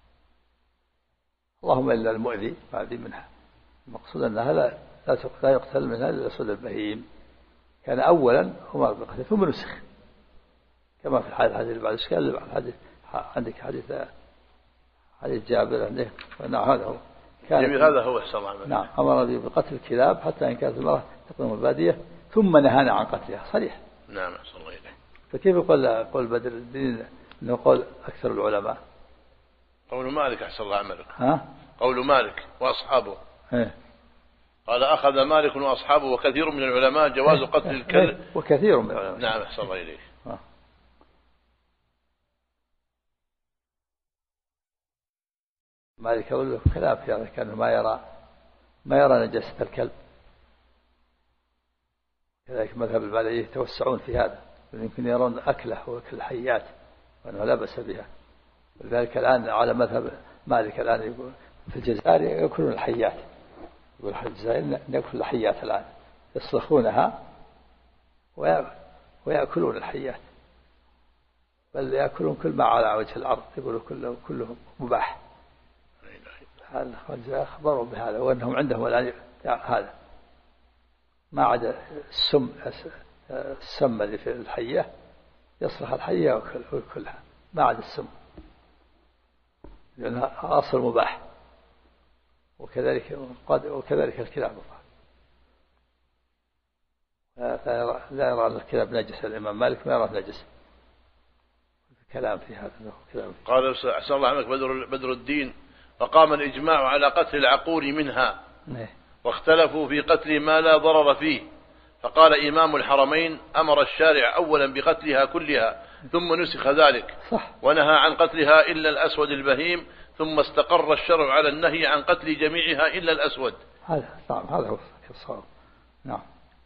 اللهم إلا المؤذي فهذه منها. المقصود أنها لا يقتل منها إلا أسود البهيم. كان أولا أمر بقتله ثم نسخ، كما في الحديث اللي بعد إشكال. عندك حديث جابر عندك. نعم هذا هو. هذا هو السلام. نعم. أمر بقتل الكلاب حتى إن كانت المرأة تقدم البادية ثم نهانا عن قتلها. صريح. نعم أحسن الله إليك. فكيف قول بدر الدين أنه قول أكثر العلماء؟ قول مالك أحسن الله عملك. قول مالك وأصحابه. قال أخذ مالك وأصحابه وكثير من العلماء جواز قتل الكلب. وكثير من العلماء. نعم أحسن الله إليك. مالك يقول له كلام في هذا، كأنه ما يرى نجاسة الكلب. كذلك مذهب المالكية يتوسعون في هذا، يمكن يرون أكله وأكل الحيات وأنه لا بأس بها. ولذلك الآن على مذهب مالك الآن يقول في الجزائر يأكلون الحيات، يقول في الجزائر نأكل الحيات الآن، يصلخونها ويأكلون الحيات، بل يأكلون كل ما على وجه الأرض، يقولوا كله مباح. هذا أخبروا بهذا، وأنهم عندهم الآن هذا ما عدا السم اللي في الحية، يصلح الحية وكلها ما عدا السم، لأنها أصل مباح. وكذلك الكلاب لا يرى الكلاب نجس. الإمام مالك ما يرى نجس. كلام في هذا كلام. قال أحسن الله عنك بدر الدين: فقام الإجماع على قتل العقور منها، واختلفوا في قتل ما لا ضرر فيه. فقال إمام الحرمين: أمر الشارع أولا بقتلها كلها ثم نسخ ذلك، ونهى عن قتلها إلا الأسود البهيم، ثم استقر الشرع على النهي عن قتل جميعها إلا الأسود. هذا هو الصواب. نعم.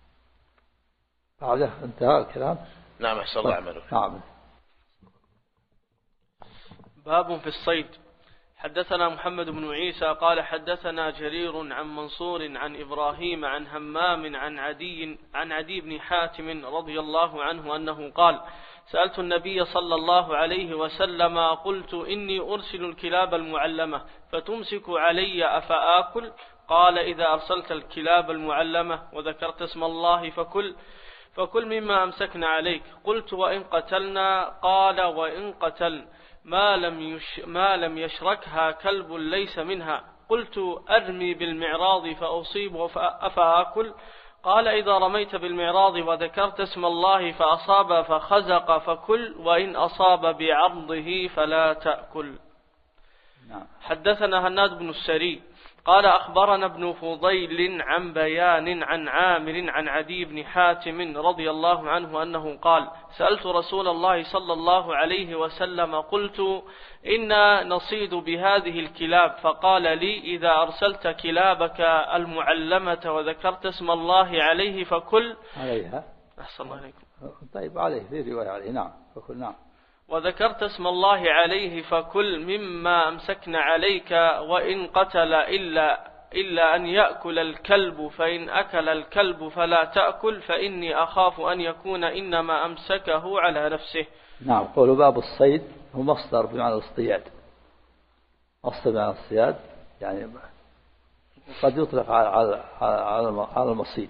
بعده انتهى الكلام. نعم أحسن الله عمله. نعم. باب في الصيد. حدثنا محمد بن عيسى قال حدثنا جرير عن منصور عن إبراهيم عن همام عن عدي بن حاتم رضي الله عنه أنه قال سألت النبي صلى الله عليه وسلم قلت إني أرسل الكلاب المعلمة فتمسك علي أفآكل؟ قال إذا أرسلت الكلاب المعلمة وذكرت اسم الله فكل مما أمسكنا عليك. قلت وإن قتلنا؟ قال وإن قتل ما لم يشركها كلب ليس منها. قلت أرمي بالمعراض فأصيب أفآكل؟ قال إذا رميت بالمعراض وذكرت اسم الله فأصاب فخزق فكل، وإن أصاب بعرضه فلا تأكل. حدثنا هناد بن السري قال أخبرنا ابن فضيل عن بيان عن عامر عن عدي بن حاتم رضي الله عنه أنه قال سألت رسول الله صلى الله عليه وسلم قلت إنا نصيد بهذه الكلاب، فقال لي إذا أرسلت كلابك المعلمة وذكرت اسم الله عليه فكل عليها. أحسن الله عليكم. طيب عليه في رواية عليه نعم فكل نعم. وذكرت اسم الله عليه فكل مما أمسكن عليك، وإن قتل إلا أن يأكل الكلب، فإن أكل الكلب فلا تأكل، فإني أخاف أن يكون إنما أمسكه على نفسه. نعم. قول باب الصيد هو مصدر بمعنى الاصطياد، مصدر بمعنى الاصطياد يعني قد يطلق على المصيد.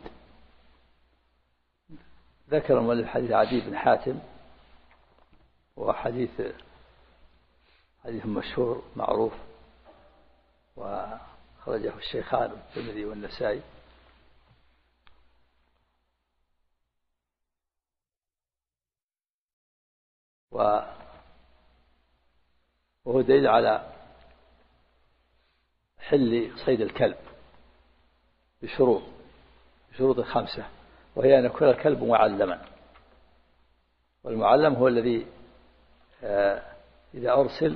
ذكر المؤلف حديث عدي بن حاتم، وحديث مشهور معروف وخرجه الشيخان الترمذي والنسائي. وهو دليل على حل صيد الكلب بشروط 5، وهي أن يكون الكلب معلما، والمعلم هو الذي إذا أرسل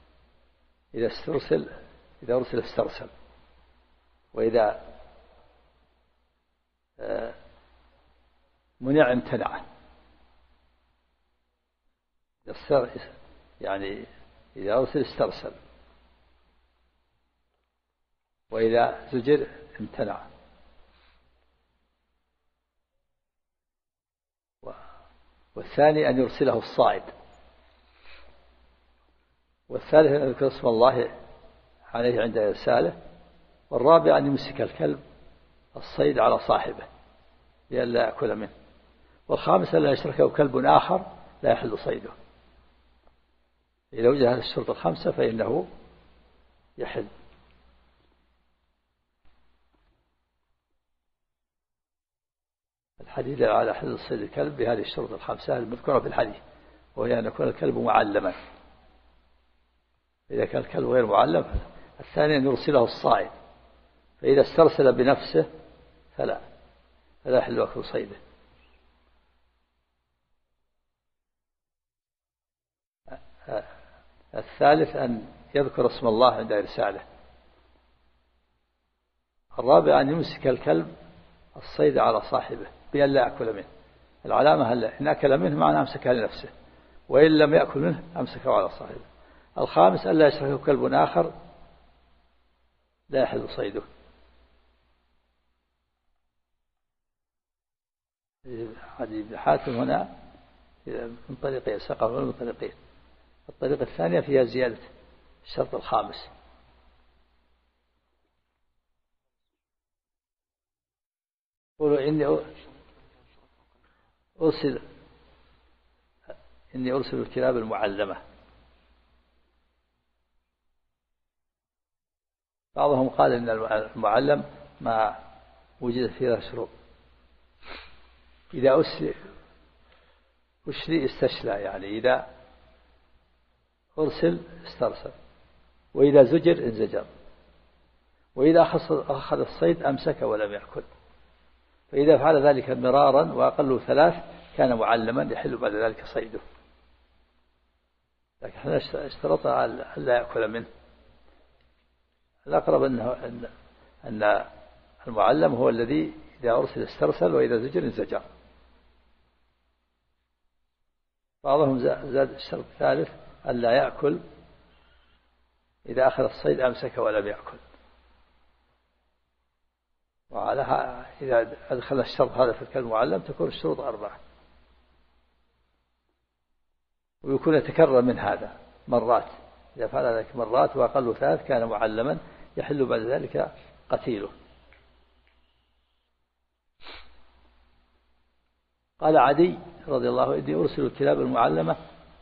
استرسل، وإذا منع امتنع. يعني إذا أرسل استرسل، وإذا زجر امتنع. والثاني أن يرسله الصائد، والثالث أن يذكر اسم الله عليه عند إرساله، والرابع أن يمسك الكلب الصيد على صاحبه لئلا يأكل منه، والخامس أن لا يشركه كلب آخر لا يحل صيده. إذا وجد هذه الشروط 5 فإنه يحل. الحديث على حل صيد الكلب بهذه الشروط 5 المذكورة في الحديث، وهي أن يكون الكلب معلما. إذا كان الكلب غير معلم، الثاني أن يرسله الصائد، فإذا استرسل بنفسه فلا يحل أكل صيده. الثالث أن يذكر اسم الله عند إرساله. الرابع أن يمسك الكلب الصيد على صاحبه بأن لا يأكل منه. العلامة إن أكل منه معناه أمسكها لنفسه، وإن لم يأكل منه أمسكه على صاحبه. الخامس ألا يشركه كلب آخر لا يحل صيده. عدي بن حاتم هنا من طريقين، سقه من طريقين. الطريقة الثانية فيها زيادة الشرط 5. قولوا إني أرسل الكلاب المعلمة. بعضهم قال إن المعلم ما وجد فيها شروط. إذا أشري استشلى، يعني إذا أرسل استرسل، وإذا زجر انزجر، وإذا أخذ الصيد أمسك ولم يأكل. فإذا فعل ذلك مرارا وأقل 3 كان معلما يحل بعد ذلك صيده. لكن احنا اشترط ألا يأكل منه. الأقرب أن المعلم هو الذي إذا أرسل استرسل، وإذا زجر انزجر. بعضهم زاد الشرط الثالث ألا يأكل إذا أخذ الصيد أمسك ولم يأكل. وعلى إذا أدخل الشرط هذا في الكلب المعلم تكون الشروط 4، ويكون يتكرر من هذا مرات. إذا فعل ذلك مرات وأقل 3 كان معلما، يحل بعد ذلك قتيله. قال عدي رضي الله عنه: إني أرسل الكلاب المعلمة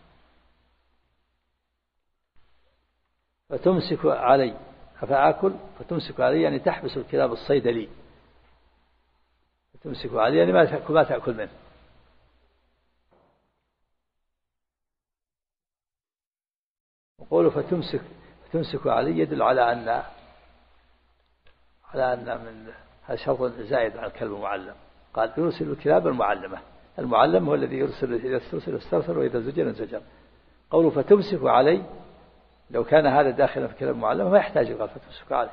فتمسك علي فآكل، فتمسك علي يعني تحبس الكلاب الصيد لي، فتمسك علي يعني ما تأكل منه. وقوله فتمسك علي يدل على أن من هذا شرط زائد عن الكلب المعلم. قال: يرسل الكلاب المعلمة، المعلم هو الذي يرسل، إذا استرسل وإذا زجر. قوله فتمسك علي، لو كان هذا داخلا في الكلاب المعلمة ما يحتاج قال فتمسك علي.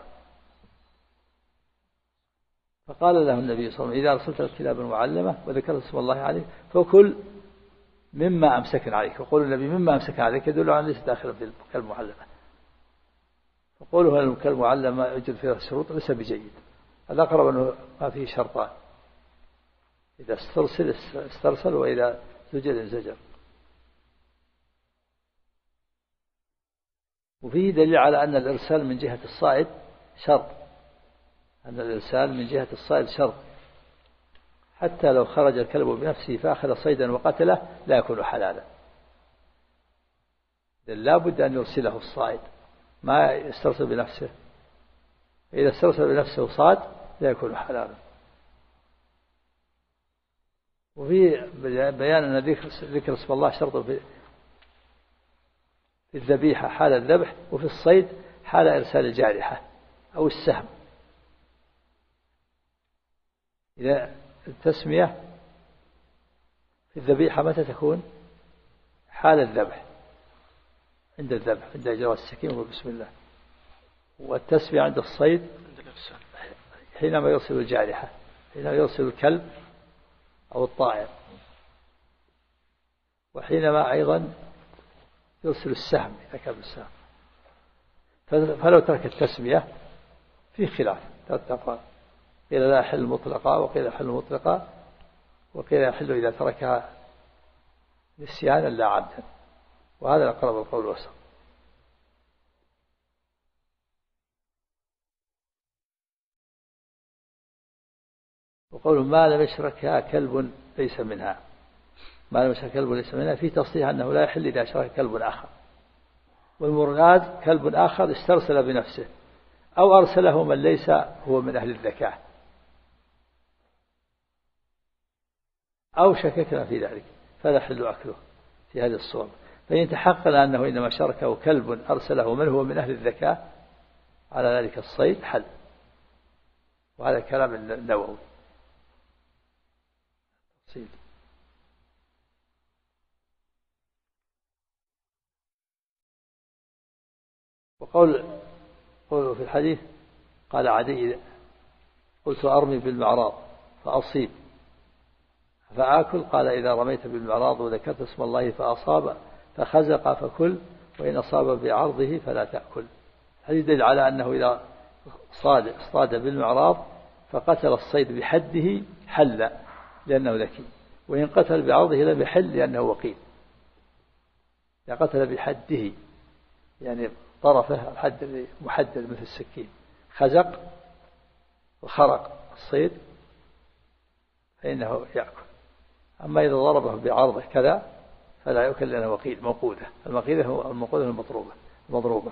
فقال له النبي صلى الله عليه وسلم: إذا أرسلت الكلاب المعلمة وذكرت اسم الله عليه فكل مما أمسكن عليك. وقول النبي مما أمسكن عليك يدل على ليس داخلا في الكلب المعلمة. فقوله هل الكلب المعلم ما يوجد فيها الشروط ليس بجيد. الأقرب أنه ما فيه شرطان: إذا استرسل وإذا زجر. وفيه دليل على أن الإرسال من جهة الصائد شرط، أن الإرسال من جهة الصائد شرط، حتى لو خرج الكلب بنفسه فأخذ صيدا وقتله لا يكون حلالا، لا بد أن يرسله الصائد، ما يسترسل بنفسه. إذا استرسل بنفسه صاد لا يكون حلالا. وفي بيان أن ذكر اسم الله شرط في الذبيحة حال الذبح، وفي الصيد حال إرسال الجارحة أو السهم. إذا التسمية في الذبيحة متى تكون؟ حال الذبح، عند الذبح، عند إجراء السكين وبسم الله. والتسمية عند الصيد حينما يرسل الجارحة، حينما يرسل الكلب أو الطائر، وحينما أيضا يرسل السهم إذا كان السهم. فلو ترك التسمية في خلاف، ثلاث قيل لا يحل مطلقا، وقيل يحل مطلقا، وقيل يحل إذا تركها نسيانا لا عبدا، وهذا أقرب القول الوسط. وقول ما لم يشركها كلب ليس منها، ما لم يشرك كلب ليس منها، في تصريح أنه لا يحل إذا شرك كلب آخر. والمراد كلب آخر استرسل بنفسه أو أرسله من ليس هو من أهل الذكاء، أو شككنا في ذلك فلا يحل أكله في هذه الصورة. فإن تحقق أنه إنما شركه كلب أرسله من هو من أهل الذكاء على ذلك الصيد حل. وهذا كلام النووي. وقوله في الحديث قال عدي: قلت أرمي بالمعراض فأصيب فآكل، قال إذا رميت بالمعراض وذكرت اسم الله فأصاب فخزق فكل، وإن أصاب بعرضه فلا تأكل. الحديث يدل على أنه إذا اصطاد بالمعراض فقتل الصيد بحده حل لأنه ذكي، وإن قتل بعرضه لم يحل لأنه وقيل. إذا قتل بحده يعني طرفه الحد محدد مثل السكين، خزق وخرق الصيد فإنه يأكل. أما إذا ضربه بعرضه كذا فلا يأكل لأنه وقيل موقودة. الموقودة المضروبة،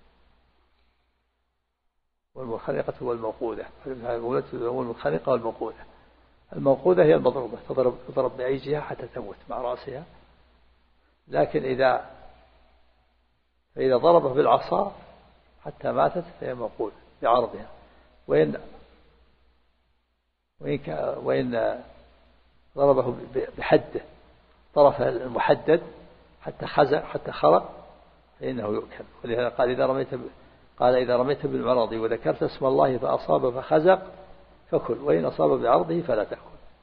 والمنخنقة والموقودة، والمنخنقة والموقودة. الموقودة هي المضروبة، تضرب بأي جهة حتى تموت مع رأسها. لكن فإذا ضربه بالعصا حتى ماتت فهي موقودة بعرضها. وإن ضربه بحده طرف المحدد حتى خرق فإنه يؤكل. ولهذا قال إذا رميت بالمعراض وذكرت اسم الله فأصاب فخزق فكل، وإن أصاب بعرضه فلا تأكل.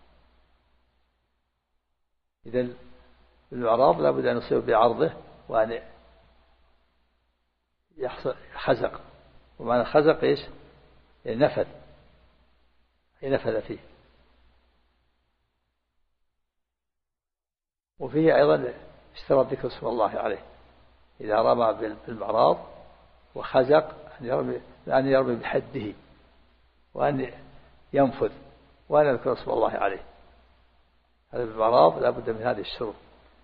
إذن المعراض لا بد أن يصيب بعرضه وأن يحصل خزق. ومعنى خزق إيش؟ نفذ، نفذ فيه. وفيه أيضا اشترط ذكر اسم الله عليه إذا رمى بالمعراض وخزق أن يرمي بحده وأن ينفذ وأن يذكر اسم الله عليه. هذا بالمعراض لا بد من هذه الشروط،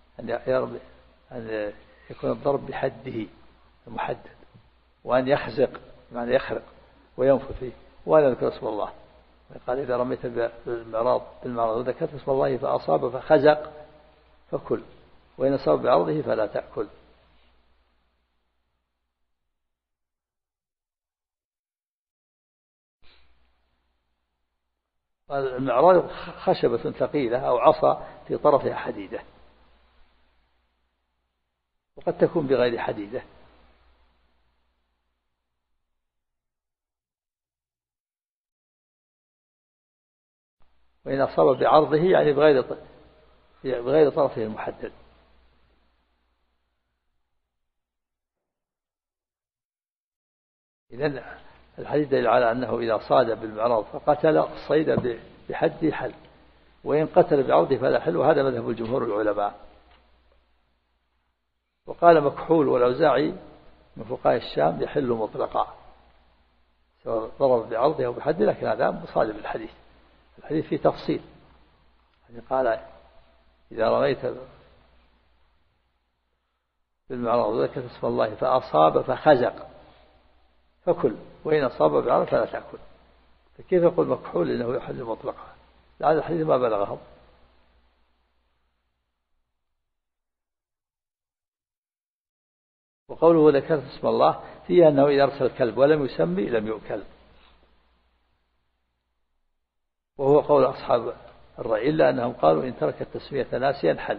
أن يكون الضرب بحده المحدد، وأن يخزق معنى يخرق وينفذ فيه، وأن يذكر اسم الله. قال إذا رميت بالمعراض وذكرت اسم الله فأصاب فخزق فكل، وإن أصاب بعرضه فلا تأكل. المعراض خشبة ثقيلة أو عصا في طرفها حديدة، وقد تكون بغير حديدة. وإن أصاب بعرضه يعني بغير طرفه المحدد. إذن الحديث دليل على أنه إذا صاد بالمعراض فقتل الصيد بحده حل، وإن قتل بعرضه فلا حل، وهذا مذهب الجمهور العلماء. وقال مكحول والأوزاعي من فقهاء الشام يحل مطلقا سواء ضرب بعرضه أو بحده، لكن هذا مصادم الحديث فيه تفصيل. يعني قال إذا رميت بالمعراض وذكرت اسم الله فأصاب فخزق فكل، وإن أصاب بعرض فلا تأكل. فكيف يقول مكحول إنه يحل مطلقا؟ هذا الحديث ما بلغهم. وقوله ذكرت اسم الله فيه أنه إذا أرسل الكلب ولم يسمي لم يؤكل، وهو قول أصحاب الرأي، إلا أنهم قالوا إن ترك التسمية ناسيا حل.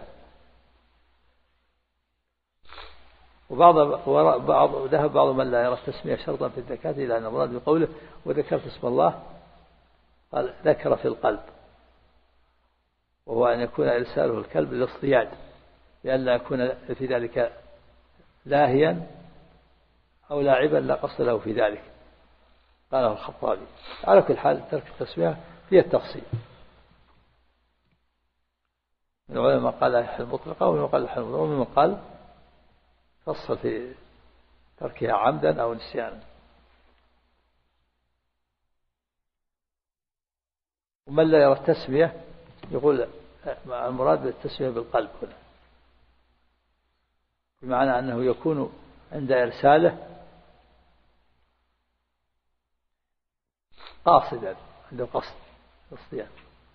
ذهب بعض من لا يرى التسمية شرطا في الزكاة إلى أن المراد بقوله وذكرت اسم الله قال ذكر في القلب، وهو أن يكون إرساله الكلب للاصطياد، لأن لا يكون في ذلك لاهيا أو لاعبا لا قصد له في ذلك. قاله الخطابي. على كل حال ترك التسمية فيها التفصيل، من العلماء قال يحل مطلقا، ومن قال يحل مطلقا، ومن قال فصل في تركها عمدا أو نسيانا. ومن لا يرى التسمية يقول المراد بالتسمية بالقلب هنا، بمعنى أنه يكون عند إرساله قاصدا، عنده قصد الاصطياد.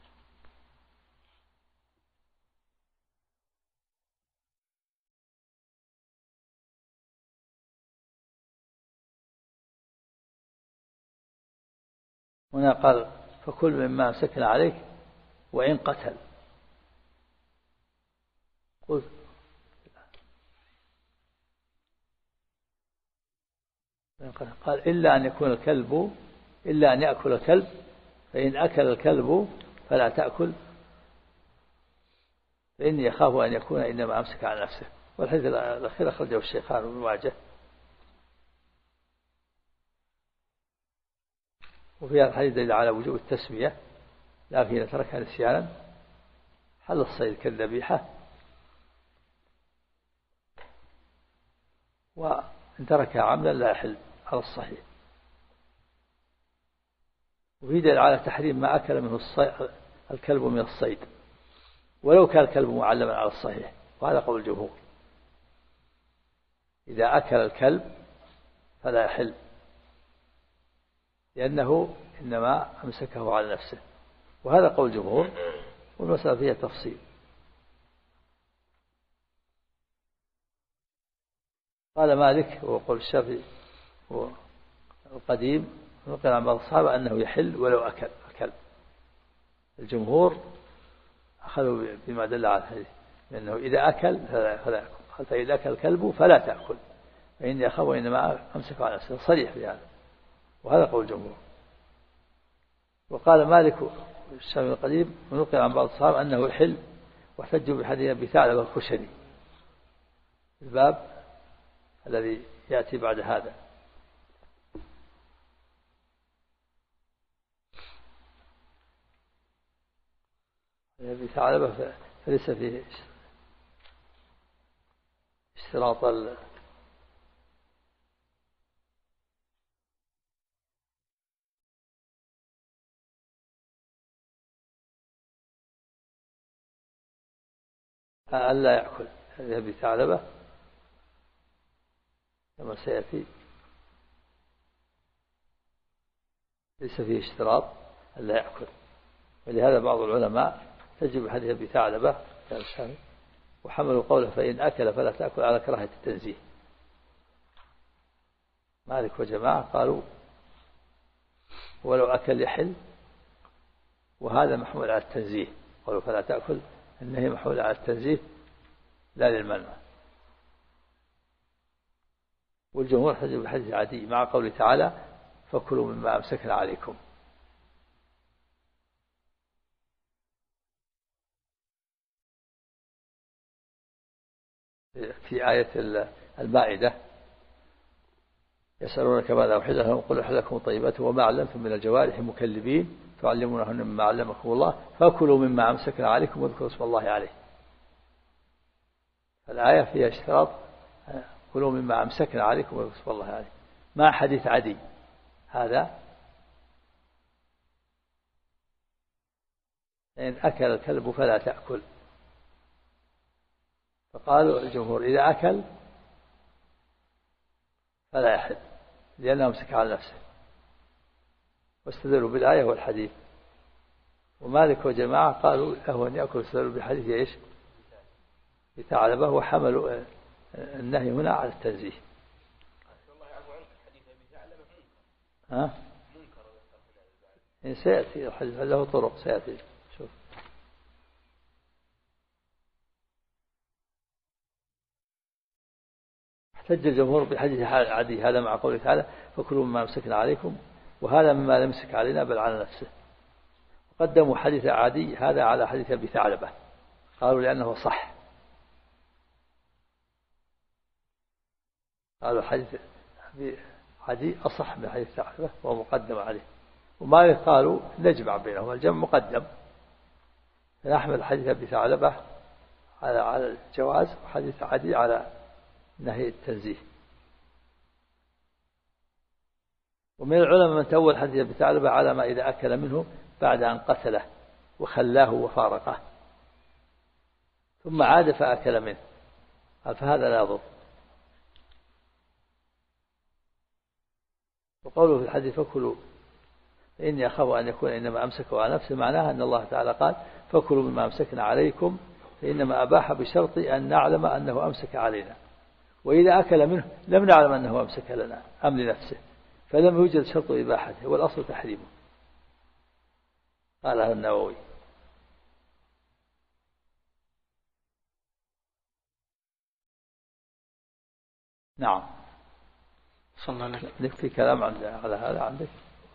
هنا قال فكل مما أمسكنا عليك وإن قتل. قال إلا أن يكون الكلب، إلا أن يأكل الكلب، فإن أكل الكلب فلا تأكل، فإني يخاف أن يكون إنما أمسك على نفسه. والحديث الأخير أخرجه الشيخان وابن ماجه. وفي هذا الحديث دليل على وجوب التسمية، لكن إذا تركها نسيانا حل الصيد كالذبيحة، وإن تركها عمدا لا يحل على الصحيح. وفي دليل على تحريم ما أكل منه الكلب من الصيد، ولو كان الكلب معلما على الصحيح، وهذا قول الجمهور. إذا أكل الكلب فلا يحل، لأنه إنما أمسكه على نفسه، وهذا قول الجمهور، والمسألة فيها تفصيل. قال مالك وقول الشافعي القديم نقل عن بعض الصحابة أنه يحل ولو أكل الكلب. الجمهور أخذوا بما دل على الحديث، لأنه إذا أكل فلا يأكل، فإذا أكل الكلب فلا تأكل، فإني أخاف إنما أمسك على نفسه، صريح في هذا، وهذا قول الجمهور. وقال مالك الشافعي القديم ونقل عن بعض الصحابة أنه يحل، واحتجوا بحديث أبي ثعلبة الخشني، الباب الذي يأتي بعد هذا. أبي ثعلبة فليس فيه اشتراط ألا يأكل أبي ثعلبة كما سيأتي ليس فيه اشتراط ألا يأكل. ولهذا بعض العلماء تجب حديث أبي ثعلبة وحملوا قوله فإن أكل فلا تأكل على كراهة التنزيه. مالك وجماعة قالوا ولو أكل يحل، وهذا محمول على التنزيه. قالوا فلا تأكل إنه محمول على التنزيه لا للمنع. والجمهور حجب بحديث عدي مع قوله تعالى فكلوا مما أمسكنا عليكم. في آية المائدة يسألونك ماذا أحل لهم قل أحل لكم طيبات وما علمتم من الجوارح مكلبين تعلمونهن مما علمكم الله فكلوا مما أمسكنا عليكم واذكروا اسم الله عليه. الآية فيها اشتراط كلوا مما أمسكنا عليكم واذكروا اسم الله عليه. ما حديث عدي هذا إن أكل الكلب فلا تأكل. فقالوا الجمهور إذا أكل فلا يحل لأنه أمسك على نفسه، واستدلوا بالآية والحديث. ومالك وجماعة قالوا له أن يأكل، استدلوا بالحديث إيش بثعلبة وحملوا النهي هنا على التنزيه. إن سيأتي الحديث له طرق سيأتي. شوف احتج الجمهور بحديث عدي هذا مع قوله تعالى فكلوا مما أمسكنا عليكم، وهذا مما لم يمسك علينا بل على نفسه. قدموا حديث عدي هذا على حديث أبي ثعلبة، قالوا لأنه صح. قالوا حديث أبي عدي أصح من حديث ثعلبة وهو مقدم عليه. ومالك قالوا نجمع بينهما، الجمع مقدم، فنحمل حديث أبي ثعلبة على الجواز وحديث عدي على نهي التنزيه. ومن العلماء من تأول حديث أبي ثعلبة على ما إذا أكل منه بعد أن قتله وخلاه وفارقه ثم عاد فأكل منه، فهذا لا ضر. وقوله في الحديث فكلوا إني أخاف أن يكون إنما أمسكوا على نفسه، معناها أن الله تعالى قال فكلوا مما أمسكنا عليكم، فإنما أباح بشرط أن نعلم أنه أمسك علينا، وإذا أكل منه لم نعلم أنه أمسك لنا أم لنفسه فلم يوجد شرط إباحته والأصل تحريمه. قاله النووي. نعم. نكفي كلام على هذا عندك.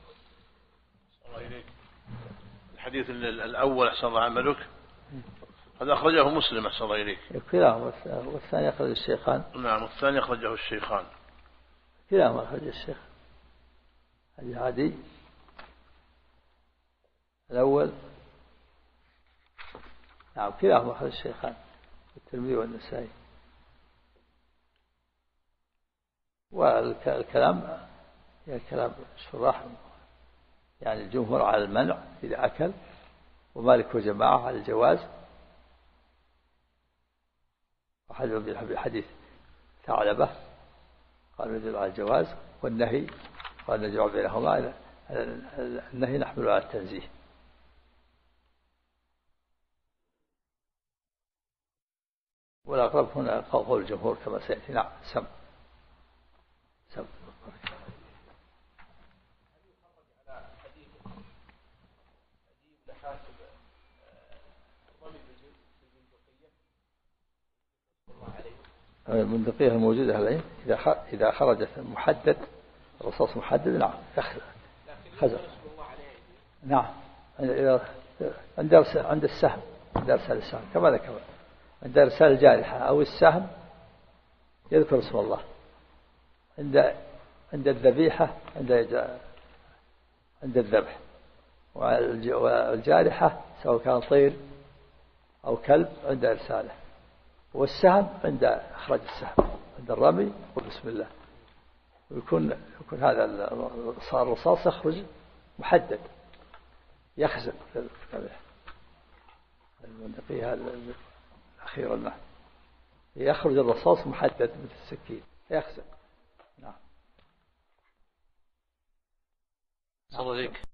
الحديث الأول أحسن الله عملك هذا أخرجه مسلم أحسن الله إليك. كلاهما، والثاني أخرج الشيخان. نعم، والثاني أخرجه الشيخان. كلاهما أخرج الشيخ العادي الأول. نعم كلاهما أخرج الشيخان الترمذي والنسائي. والكلام يعني كلام الشراح، يعني الجمهور على المنع إذا أكل، ومالك وجماعة على الجواز، وحدثوا بحديث ثعلبة قالوا يدل على الجواز، والنهي قال نجمع بينهما، النهي نحمل على التنزيه. والأقرب هنا قول الجمهور كما سيأتي. نعم. سم المندقية الموجودة الآن إذا خرجت محدد رصاص محدد نعم خزر. نعم عند السهم، عند إرسال السهم كما ذكر، عند إرسال الجارحة أو السهم يذكر اسم الله عند الذبيحة، عند الذبح، والجارحة سواء كان طير أو كلب عند إرساله، والسهم عند إخراج السهم، عند الرمي يقول بسم الله، ويكون هذا الرصاص يخرج محدد يخزن في الذبيحة. النقية الأخيرة الماء يخرج الرصاص محدد مثل السكين يخزن. نعم. صلى الله عليك.